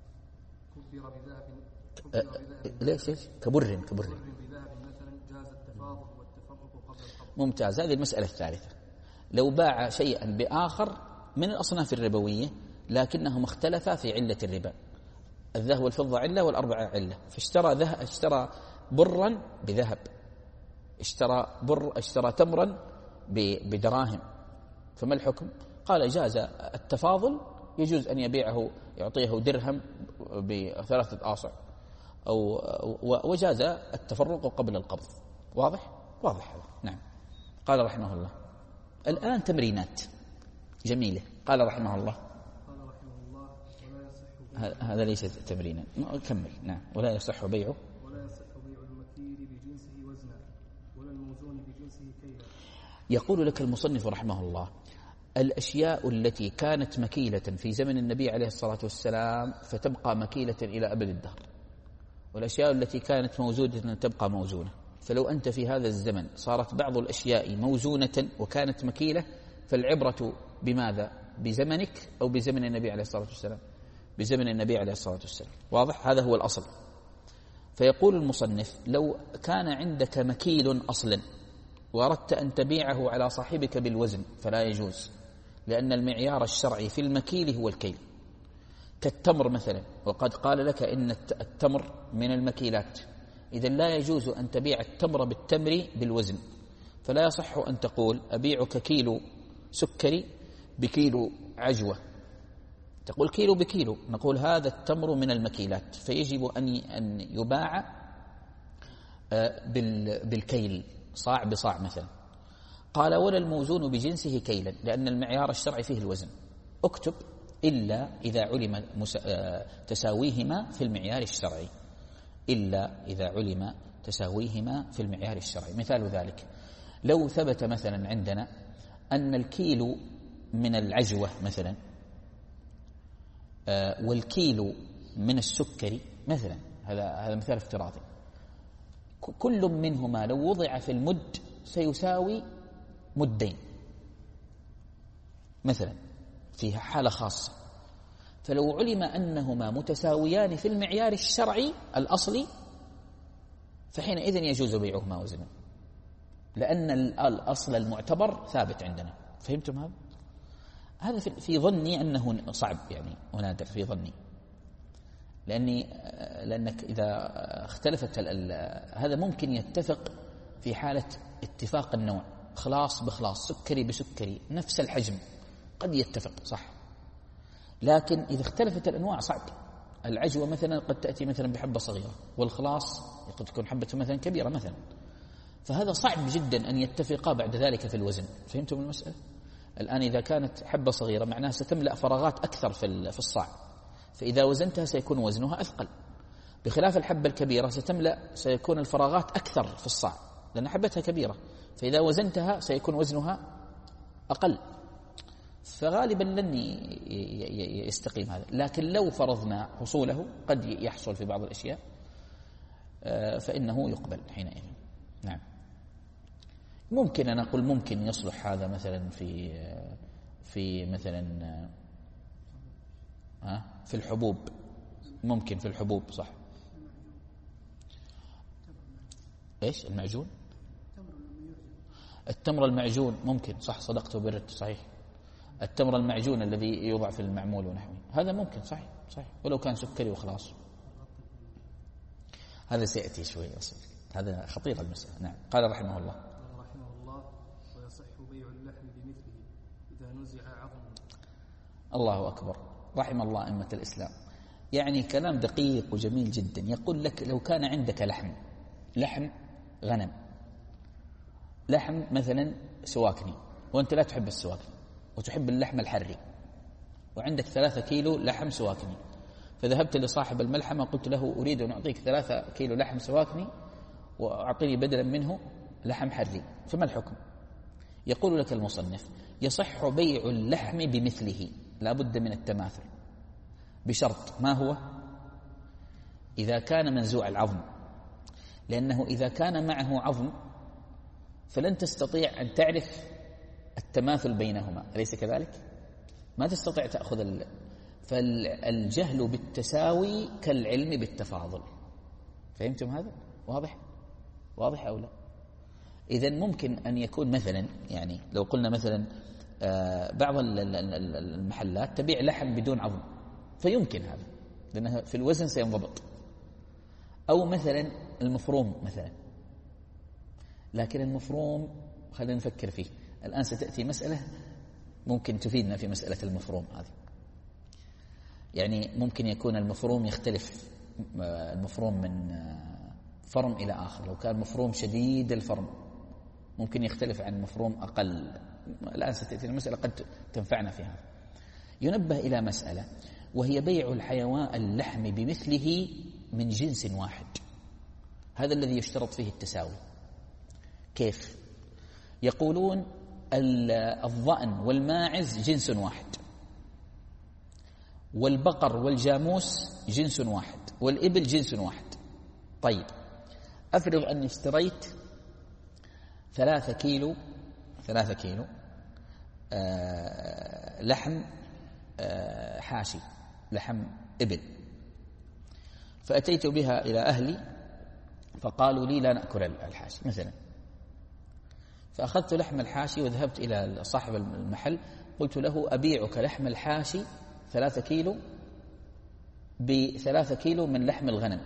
كبر بذهب كبر بذهب ليش ليش كبر كبر بذهب مثلا جاز التفاضل والتفرق قبل القبض. ممتاز. هذه المسألة الثالثة. لو باع شيئا بآخر من الأصناف الربوية لكنهم اختلفا في علة الربا، الذهب والفضة علة والأربعة علة، فاشترى ذهب اشترى برا بذهب، اشترى بر اشترى تمرا بدراهم، فما الحكم؟ قال جاز التفاضل، يجوز أن يبيعه يعطيه درهم بثلاثة آصع، أو وجاز التفرق قبل القبض. واضح؟ واضح هذا. نعم. قال رحمه الله الآن تمرينات جميلة. قال رحمه الله قال رحمه الله ولا يصح هذا ليس تمرينا، كمل. نعم. ولا يصح بيعه ولا يصح بيع المكيل بجنسه وزنا ولا الموزون بجنسه كيلا. يقول لك المصنف رحمه الله الأشياء التي كانت مكيلة في زمن النبي عليه الصلاة والسلام فتبقى مكيلة إلى أبد الدهر، والأشياء التي كانت موجودة تبقى موزونة. فلو أنت في هذا الزمن صارت بعض الأشياء موزونة وكانت مكيلة فالعبرة بماذا؟ بزمنك أو بزمن النبي عليه الصلاة والسلام؟ بزمن النبي عليه الصلاة والسلام. واضح؟ هذا هو الأصل. فيقول المصنف لو كان عندك مكيل أصلا وأردت أن تبيعه على صاحبك بالوزن فلا يجوز، لأن المعيار الشرعي في المكيل هو الكيل. كالتمر مثلا، وقد قال لك إن التمر من المكيلات، إذن لا يجوز أن تبيع التمر بالتمر بالوزن. فلا يصح أن تقول أبيعك كيلو سكري بكيلو عجوة، تقول كيلو بكيلو، نقول هذا التمر من المكيلات، فيجب أن يباع بالكيل، صاع بصاع مثلا. قال ولا الموزون بجنسه كيلا، لأن المعيار الشرعي فيه الوزن. اكتب إلا إذا علم تساويهما في المعيار الشرعي، إلا إذا علم تساويهما في المعيار الشرعي. مثال ذلك لو ثبت مثلا عندنا أن الكيلو من العجوة مثلا والكيلو من السكري مثلا، هذا هذا مثال افتراضي، كل منهما لو وضع في المد سيساوي مدين مثلا، فيها حالة خاصة. فلو علم أنهما متساويان في المعيار الشرعي الأصلي فحينئذ يجوز بيعهما وزنا، لأن الأصل المعتبر ثابت عندنا. فهمتم هذا؟ هذا في ظني أنه صعب يعني ونادر في ظني، لأني لأنك إذا اختلفت هذا ممكن يتفق في حالة اتفاق النوع، خلاص بخلاص، سكري بسكري، نفس الحجم قد يتفق صح، لكن إذا اختلفت الأنواع صعب. العجوة مثلا قد تأتي مثلا بحبة صغيرة، والخلاص قد تكون حبة مثلا كبيرة مثلا، فهذا صعب جدا أن يتفقا بعد ذلك في الوزن. فهمتم المسألة؟ الآن إذا كانت حبة صغيرة معناها ستملأ فراغات أكثر في الصاع، فإذا وزنتها سيكون وزنها أثقل، بخلاف الحبة الكبيرة ستملأ، سيكون الفراغات أكثر في الصاع لأن حبتها كبيرة، فإذا وزنتها سيكون وزنها أقل، فغالبا لن يستقيم هذا. لكن لو فرضنا حصوله، قد يحصل في بعض الأشياء، فإنه يقبل حينئذ. نعم. ممكن أنا أقول ممكن يصلح هذا مثلا في في مثلا في الحبوب، ممكن في الحبوب صح. ايش المعجون؟ التمر المعجون ممكن صح، صدقت وبرت صحيح. التمر المعجون الذي يوضع في المعمول ونحوه هذا ممكن صحيح صحيح، ولو كان سكري وخلاص. هذا سيأتي شوي أصلا، هذا خطير المسألة. نعم. قال رحمه الله قال رحمه الله ويصح بيع اللحم بمثله إذا نزع عظمه. الله أكبر، رحم الله أئمة الإسلام. يعني كلام دقيق وجميل جدا. يقول لك لو كان عندك لحم لحم غنم، لحم مثلا سواكني، وأنت لا تحب السواكني وتحب اللحم الحري، وعندك ثلاثة كيلو لحم سواكني، فذهبت لصاحب الملحمة قلت له أريد أن أعطيك ثلاثة كيلو لحم سواكني وأعطيني بدلا منه لحم حري، فما الحكم؟ يقول لك المصنف يصح بيع اللحم بمثله، لا بد من التماثل بشرط، ما هو؟ إذا كان منزوع العظم، لأنه إذا كان معه عظم فلن تستطيع أن تعرف التماثل بينهما، أليس كذلك؟ ما تستطيع تأخذ ال... فالجهل بالتساوي كالعلم بالتفاضل. فهمتم هذا؟ واضح؟ واضح أو لا؟ إذن ممكن أن يكون مثلا، يعني لو قلنا مثلا بعض المحلات تبيع لحم بدون عظم، فيمكن هذا لأنه في الوزن سينضبط. أو مثلا المفروم مثلا، لكن المفروم خلينا نفكر فيه الآن، ستأتي مسألة ممكن تفيدنا في مسألة المفروم هذه. يعني ممكن يكون المفروم يختلف، المفروم من فرم إلى آخر، لو كان مفروم شديد الفرم ممكن يختلف عن مفروم أقل. الآن ستأتي المسألة قد تنفعنا في هذا. ينبه إلى مسألة وهي بيع الحيوان اللحم بمثله من جنس واحد، هذا الذي يشترط فيه التساوي. كيف؟ يقولون الضأن والماعز جنس واحد، والبقر والجاموس جنس واحد، والإبل جنس واحد. طيب أفرض أني اشتريت ثلاثة كيلو ثلاثة كيلو آه لحم آه حاشي، لحم إبل، فأتيت بها إلى أهلي فقالوا لي لا نأكل الحاشي مثلا، فأخذت لحم الحاشي وذهبت إلى صاحب المحل قلت له أبيعك لحم الحاشي ثلاثة كيلو بثلاثة كيلو من لحم الغنم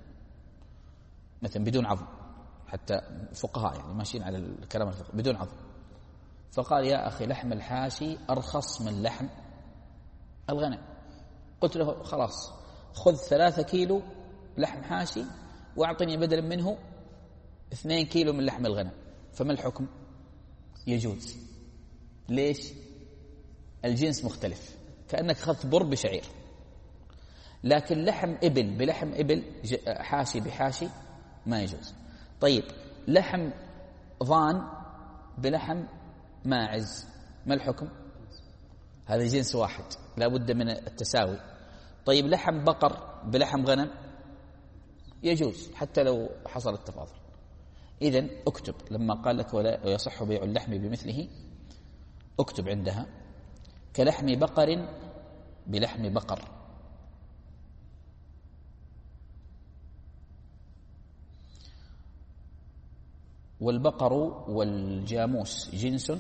مثلا بدون عظم، حتى فقهاء يعني ماشيين على الكلام الفقهي بدون عظم. فقال يا أخي لحم الحاشي أرخص من لحم الغنم. قلت له خلاص خذ ثلاثة كيلو لحم حاشي وأعطني بدلا منه اثنين كيلو من لحم الغنم، فما الحكم؟ يجوز. ليش؟ الجنس مختلف، كأنك أخذت بر بشعير. لكن لحم إبل بلحم إبل، حاشي بحاشي، ما يجوز. طيب لحم ضان بلحم ماعز، ما الحكم؟ هذا جنس واحد لا بد من التساوي. طيب لحم بقر بلحم غنم يجوز حتى لو حصل التفاضل. إذن اكتب لما قال لك ولا يصح بيع اللحم بمثله، اكتب عندها كلحم بقر بلحم بقر، والبقر والجاموس جنس،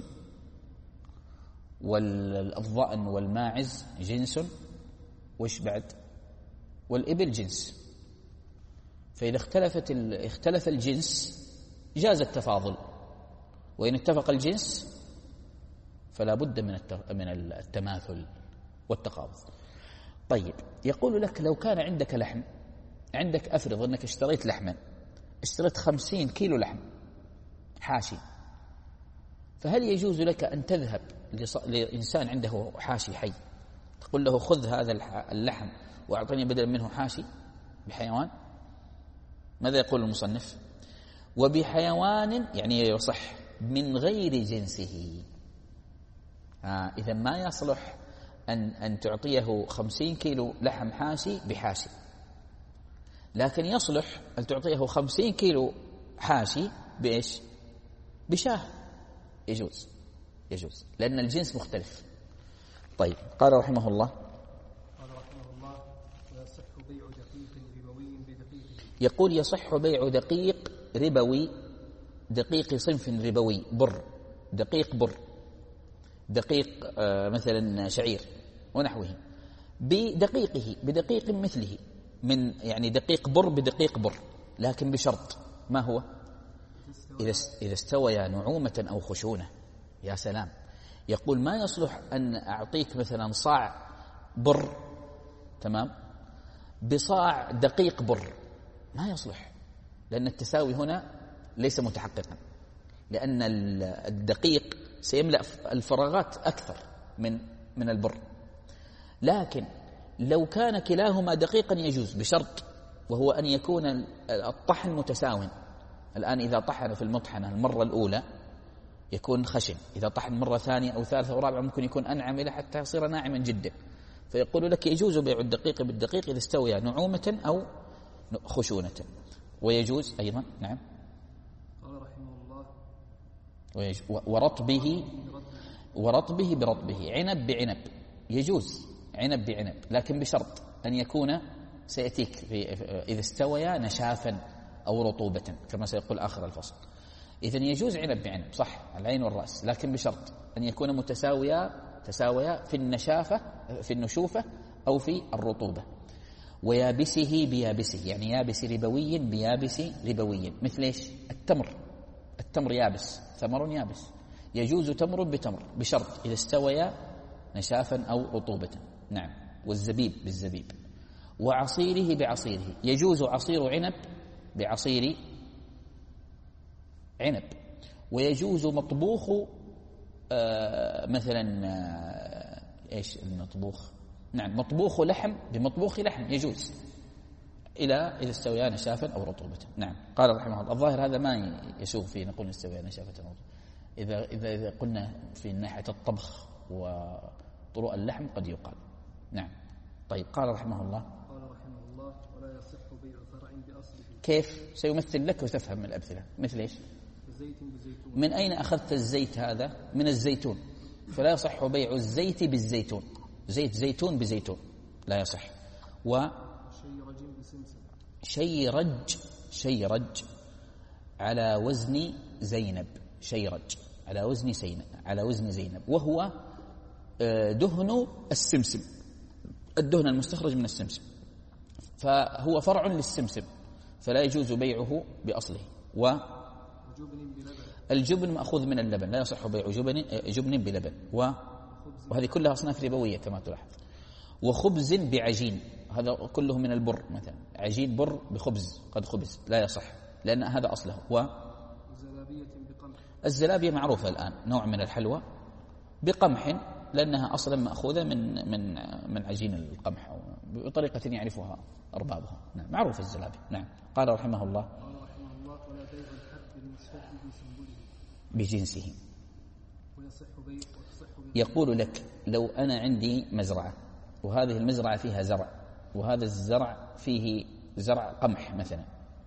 والضأن والماعز جنس، وش بعد؟ والإبل جنس. فإذا اختلفت اختلف الجنس جاز التفاضل، وإن اتفق الجنس فلا بد من من التماثل والتقابض. طيب يقول لك لو كان عندك لحم، عندك أفرض أنك اشتريت لحما، اشتريت خمسين كيلو لحم حاشي، فهل يجوز لك أن تذهب لإنسان عنده حاشي حي تقول له خذ هذا اللحم وأعطني بدل منه حاشي بحيوان؟ ماذا يقول المصنف؟ وبحيوان يعني يصح من غير جنسه. آه إذا ما يصلح أن, أن تعطيه خمسين كيلو لحم حاشي بحاشي، لكن يصلح أن تعطيه خمسين كيلو حاشي بإيش؟ بشاه، يجوز يجوز لأن الجنس مختلف. طيب قال رحمه الله قال رحمه الله ويصح بيع دقيق ربوي بدقيقه. يقول يصح بيع دقيق ربوي، دقيق صنف ربوي، بر، دقيق بر، دقيق آه مثلا شعير ونحوه، بدقيقه، بدقيق مثله، من يعني دقيق بر بدقيق بر، لكن بشرط، ما هو؟ إذا استويا نعومة أو خشونة. يا سلام. يقول ما يصلح أن أعطيك مثلا صاع بر، تمام، بصاع دقيق بر، ما يصلح، لأن التساوي هنا ليس متحققا، لأن الدقيق سيملأ الفراغات أكثر من من البر. لكن لو كان كلاهما دقيقا يجوز بشرط، وهو أن يكون الطحن متساوٍ. الآن إذا طحن في المطحنة المرة الأولى يكون خشن، إذا طحن مرة ثانية أو ثالثة أو رابعة ممكن يكون أنعم إلى حتى يصير ناعما جدا. فيقول لك يجوز بيع الدقيق بالدقيق إذا استوي نعومة أو خشونة، ويجوز أيضا نعم قال رحمه الله ورطبه ورطبه برطبه، عنب بعنب، يجوز عنب بعنب، لكن بشرط أن يكون سيأتيك في إذا استويا نشافا أو رطوبة كما سيقول آخر الفصل. إذن يجوز عنب بعنب صح على العين والرأس، لكن بشرط أن يكون متساويا تساويا في النشافة في النشوفة أو في الرطوبة. ويابسه بيابسه، يعني يابس ربوي بيابس ربوي، مثل إيش؟ التمر، التمر يابس، ثمر يابس، يجوز تمر بتمر بشرط إذا استويا نشافا أو رطوبة. نعم. والزبيب بالزبيب. وعصيره بعصيره، يجوز عصير عنب بعصير عنب، ويجوز مطبوخ آه مثلا آه ايش المطبوخ؟ نعم مطبوخ لحم بمطبوخ لحم، يجوز الى اذا استويا نشافا او رطوبه. نعم. قال رحمه الله الظاهر هذا ما يسوغ فيه نقول استويا نشافا او رطوبه، اذا اذا اذا قلنا في ناحيه الطبخ وطرق اللحم قد يقال. نعم. طيب قال رحمه الله قال رحمه الله ولا يصح بيع فرع باصله. كيف؟ سيمثل لك وتفهم الامثله. مثل ايش؟ زيت بزيتون. من أين أخذت الزيت هذا؟ من الزيتون، فلا يصح بيع الزيت بالزيتون، زيت زيتون بزيتون لا يصح. و شيرج بسمسم، شيرج، شيرج على وزن زينب، شيرج على وزن زينب، على وزن زينب، وهو دهن السمسم، الدهن المستخرج من السمسم، فهو فرع للسمسم فلا يجوز بيعه بأصله. و الجبن مأخوذ من اللبن، لا يصح بيع جبن جبن بلبن. و... وهذه كلها أصناف ربوية كما تلاحظ. وخبز بعجين، هذا كله من البر، مثلا عجين بر بخبز قد خبز لا يصح لأن هذا أصله. و الزلابية معروفة الآن، نوع من الحلوى بقمح، لأنها أصلا مأخوذة من من من عجين القمح بطريقة يعرفها أربابها. نعم معروف الزلابية. نعم. قال رحمه الله بجنسه. يقول لك لو أنا عندي مزرعة وهذه المزرعة فيها زرع وهذا الزرع فيه زرع قمح مثلا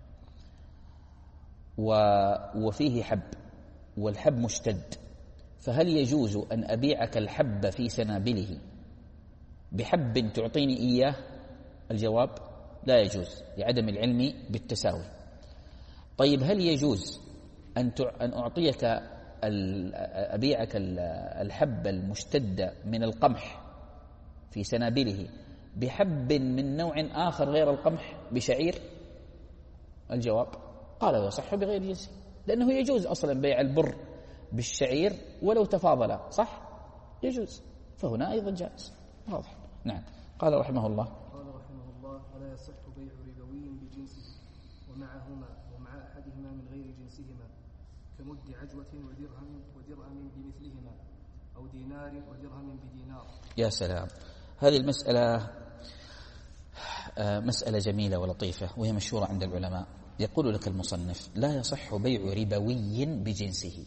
وفيه حب والحب مشتد، فهل يجوز أن أبيعك الحب في سنابله بحب تعطيني إياه؟ الجواب لا يجوز لعدم العلم بالتساوي. طيب هل يجوز أن أن أعطيك أبيعك الحب المشتد من القمح في سنابله بحب من نوع آخر غير القمح بشعير؟ الجواب قال يصح بغير جنسه، لأنه يجوز أصلا بيع البر بالشعير ولو تفاضلا، صح؟ يجوز، فهنا أيضا جائز، واضح. نعم. قال رحمه الله قال رحمه الله ولا يصح بيع ربوي بجنسه ومعهما ومع أحدهما من غير جنسهما كمد عجوة ودرهم ودرهم بمثلهما أو دينار ودرهم بدينار. يا سلام. هذه المسألة مسألة جميلة ولطيفة وهي مشهورة عند العلماء. يقول لك المصنف لا يصح بيع ربوي بجنسه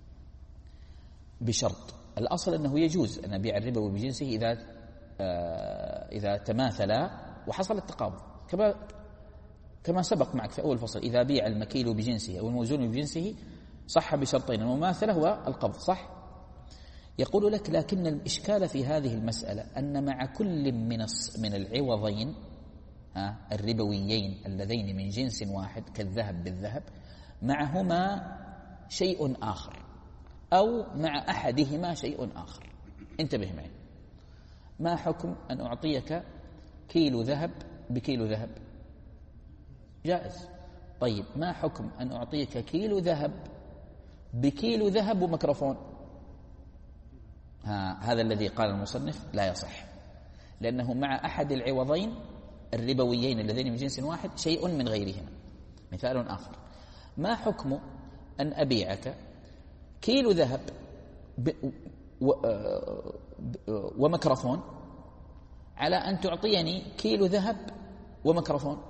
بشرط. الأصل أنه يجوز أن أبيع الربوي بجنسه إذا آه إذا تماثلا وحصل التقابض، كما كما سبق معك في أول فصل. إذا بيع المكيل بجنسه أو الموزون بجنسه صح بشرطين، المماثلة والقبض، صح؟ يقول لك لكن الإشكال في هذه المسألة أن مع كل من من العوضين الربويين اللذين من جنس واحد كالذهب بالذهب معهما شيء آخر أو مع أحدهما شيء آخر. انتبه معي، ما حكم أن أعطيك كيلو ذهب بكيلو ذهب؟ جائز. طيب ما حكم أن أعطيك كيلو ذهب بكيلو ذهب وميكروفون؟ ها هذا الذي قال المصنف لا يصح، لأنه مع أحد العوضين الربويين اللذين من جنس واحد شيء من غيرهما. مثال آخر، ما حكم أن أبيعك كيلو ذهب وميكروفون على أن تعطيني كيلو ذهب وميكروفون؟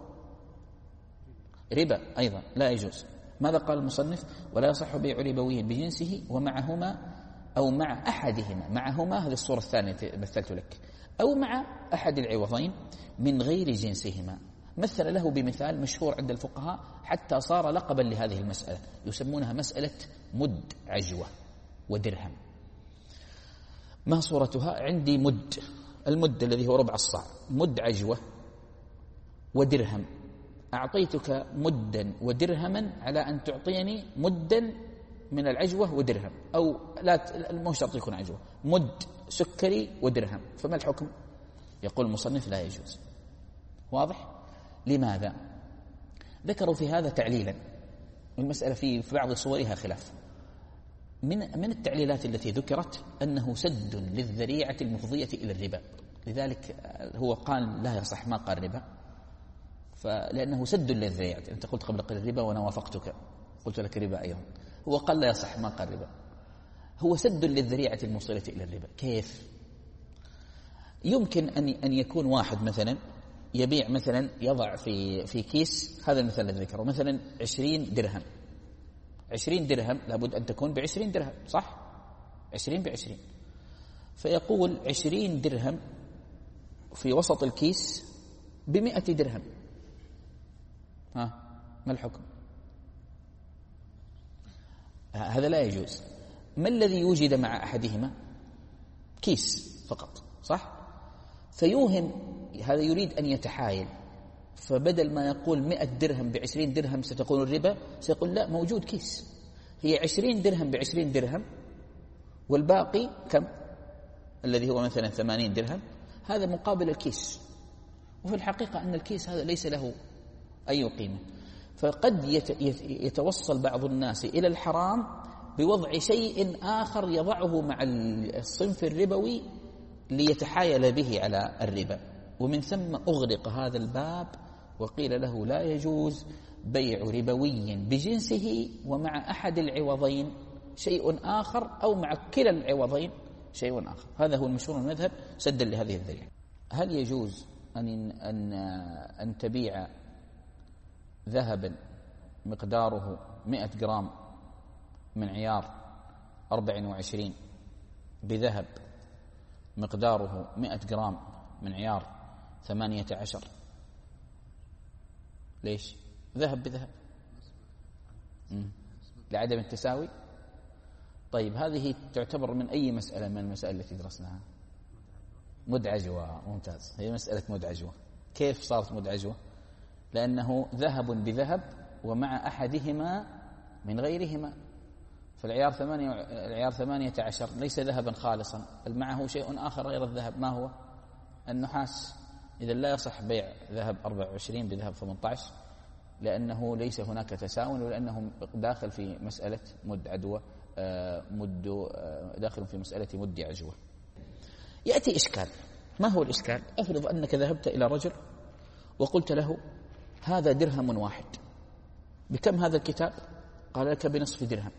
ربا أيضا لا يجوز. ماذا قال المصنف؟ ولا يصح بيع ربوي بجنسه ومعهما أو مع أحدهما، معهما هذه الصورة الثانية مثلت لك، أو مع أحد العوضين من غير جنسهما. مثل له بمثال مشهور عند الفقهاء حتى صار لقبا لهذه المسألة، يسمونها مسألة مد عجوة ودرهم. ما صورتها؟ عندي مد، المد الذي هو ربع الصاع، مد عجوة ودرهم. أعطيتك مدا ودرهما على أن تعطيني مدا من العجوة ودرهم، أو لا مو شرط يكون عجوة، مد سكري ودرهم، فما الحكم؟ يقول المصنف لا يجوز. واضح؟ لماذا؟ ذكروا في هذا تعليلا، المسألة في في بعض صورها خلاف. من من التعليلات التي ذكرت أنه سد للذريعة المفضية إلى الربا، لذلك هو قال لا يصح، ما قال ربا، فلأنه سد للذريعة. أنت قلت قبل قليل الربا وأنا وافقتك، قلت لك ربا أيضا، هو قال لا يصح، ما قال ربا. هو سد للذريعة الموصلة إلى الربا. كيف؟ يمكن أن أن يكون واحد مثلا يبيع مثلا يضع في في كيس، هذا المثال الذي ذكره، مثلا عشرين درهم. عشرين درهم لابد أن تكون بعشرين درهم، صح؟ عشرين بعشرين. فيقول عشرين درهم في وسط الكيس بمئة درهم. ها ما الحكم؟ هذا لا يجوز. ما الذي يوجد مع أحدهما؟ كيس فقط، صح؟ فيوهم هذا يريد أن يتحايل، فبدل ما يقول مئة درهم بعشرين درهم ستكون الربا، سيقول لا، موجود كيس، هي عشرين درهم بعشرين درهم والباقي كم؟ الذي هو مثلا ثمانين درهم، هذا مقابل الكيس. وفي الحقيقة أن الكيس هذا ليس له أي قيمة. فقد يتوصل بعض الناس إلى الحرام بوضع شيء آخر يضعه مع الصنف الربوي ليتحايل به على الربا، ومن ثم أغلق هذا الباب وقيل له لا يجوز بيع ربوي بجنسه ومع أحد العوضين شيء آخر أو مع كلا العوضين شيء آخر. هذا هو المشهور المذهب سدا لهذه الذريعة. هل يجوز أن أن أن تبيع ذهبا مقداره مئة جرام من عيار أربع وعشرين بذهب مقداره مئة جرام من عيار ثمانية عشر؟ ليش؟ ذهب بذهب، لعدم التساوي. طيب هذه تعتبر من أي مسألة من المسائل التي درسناها؟ مد عجوة. ممتاز، هي مسألة مد عجوة. كيف صارت مد عجوة؟ لأنه ذهب بذهب ومع أحدهما من غيرهما، فالعيار ثمانية العيار ثمانية عشر ليس ذهبا خالصا، بل معه شيء آخر غير الذهب. ما هو؟ النحاس. إذا لا يصح بيع ذهب أربع وعشرين بذهب ثمانية عشر، لأنه ليس هناك تساؤل، ولأنه داخل في مسألة مد عدوة، مد داخل في مسألة مد عجوة. يأتي إشكال. ما هو الإشكال؟ أفرض أنك ذهبت إلى رجل وقلت له هذا درهم واحد، بكم هذا الكتاب؟ قال لك بنصف درهم.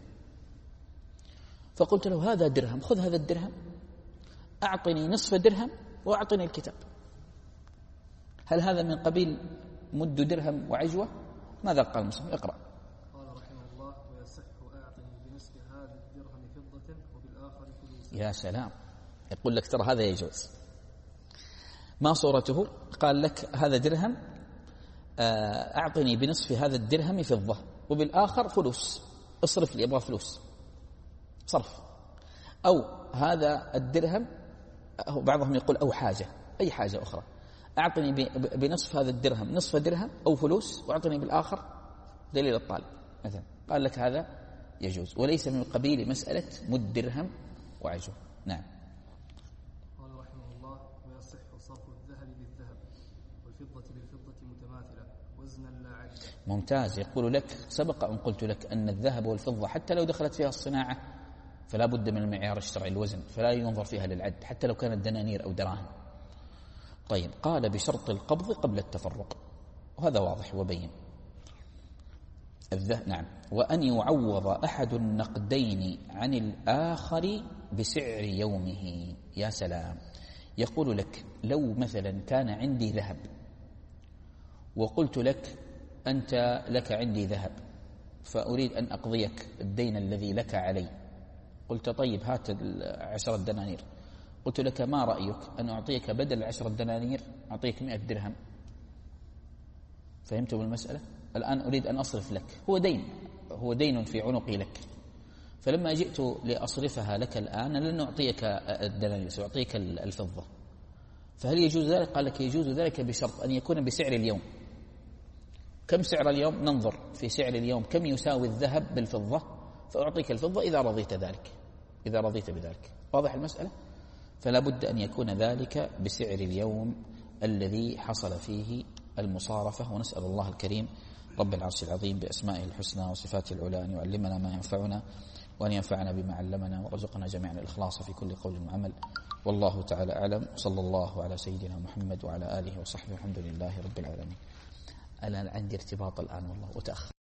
فقلت له هذا درهم، خذ هذا الدرهم، أعطني نصف درهم وأعطني الكتاب. هل هذا من قبيل مد درهم وعجوة ماذا قال المصنف؟ اقرأ. قال رحمه الله: ويصح أعطني بنصف هذا الدرهم فضة وبالآخر فلوسا. يا سلام، يقول لك ترى هذا يجوز. ما صورته؟ قال لك هذا درهم، أعطني بنصف هذا الدرهم فضة وبالآخر فلوس، اصرف لي، أبغى فلوس، صرف. أو هذا الدرهم، بعضهم يقول أو حاجة، أي حاجة أخرى، أعطني بنصف هذا الدرهم نصف درهم أو فلوس، وأعطني بالآخر دليل الطالب مثلا. قال لك هذا يجوز، وليس من قبيل مسألة مد درهم وعجو. نعم. قال رحمه الله: ويصح صرف الذهب بالذهب والفضة بالفضة متماثلة وزنا لا عجل. ممتاز. يقول لك سبق أن قلت لك أن الذهب والفضة حتى لو دخلت فيها الصناعة فلا بد من المعيار الشرعي الوزن، فلا ينظر فيها للعد حتى لو كانت دنانير أو دراهم. طيب، قال بشرط القبض قبل التفرق، وهذا واضح وبين. الذهب نعم. وأن يعوض أحد النقدين عن الآخر بسعر يومه. يا سلام. يقول لك لو مثلا كان عندي ذهب وقلت لك أنت لك عندي ذهب فأريد أن أقضيك الدين الذي لك علي، قلت طيب هات عشرة دنانير، قلت لك ما رأيك أن أعطيك بدل عشرة دنانير أعطيك مئة درهم؟ فهمتم المسألة؟ الآن أريد أن أصرف لك، هو دين، هو دين في عنقي لك، فلما جئت لأصرفها لك الآن لن أعطيك الدنانير، سأعطيك الفضة، فهل يجوز ذلك؟ قال لك يجوز ذلك بشرط أن يكون بسعر اليوم. كم سعر اليوم؟ ننظر في سعر اليوم كم يساوي الذهب بالفضة فأعطيك الفضة إذا رضيت ذلك، إذا رضيت بذلك. واضح المسألة؟ فلا بد أن يكون ذلك بسعر اليوم الذي حصل فيه المصارفة. ونسأل الله الكريم رب العرش العظيم بأسمائه الحسنى وصفاته العلى أن يعلمنا ما ينفعنا وأن ينفعنا بما علمنا، ورزقنا جميعا الإخلاص في كل قول وعمل. والله تعالى أعلم، صلى الله على سيدنا محمد وعلى آله وصحبه، الحمد لله رب العالمين. أنا عندي ارتباط الآن والله وتأخر.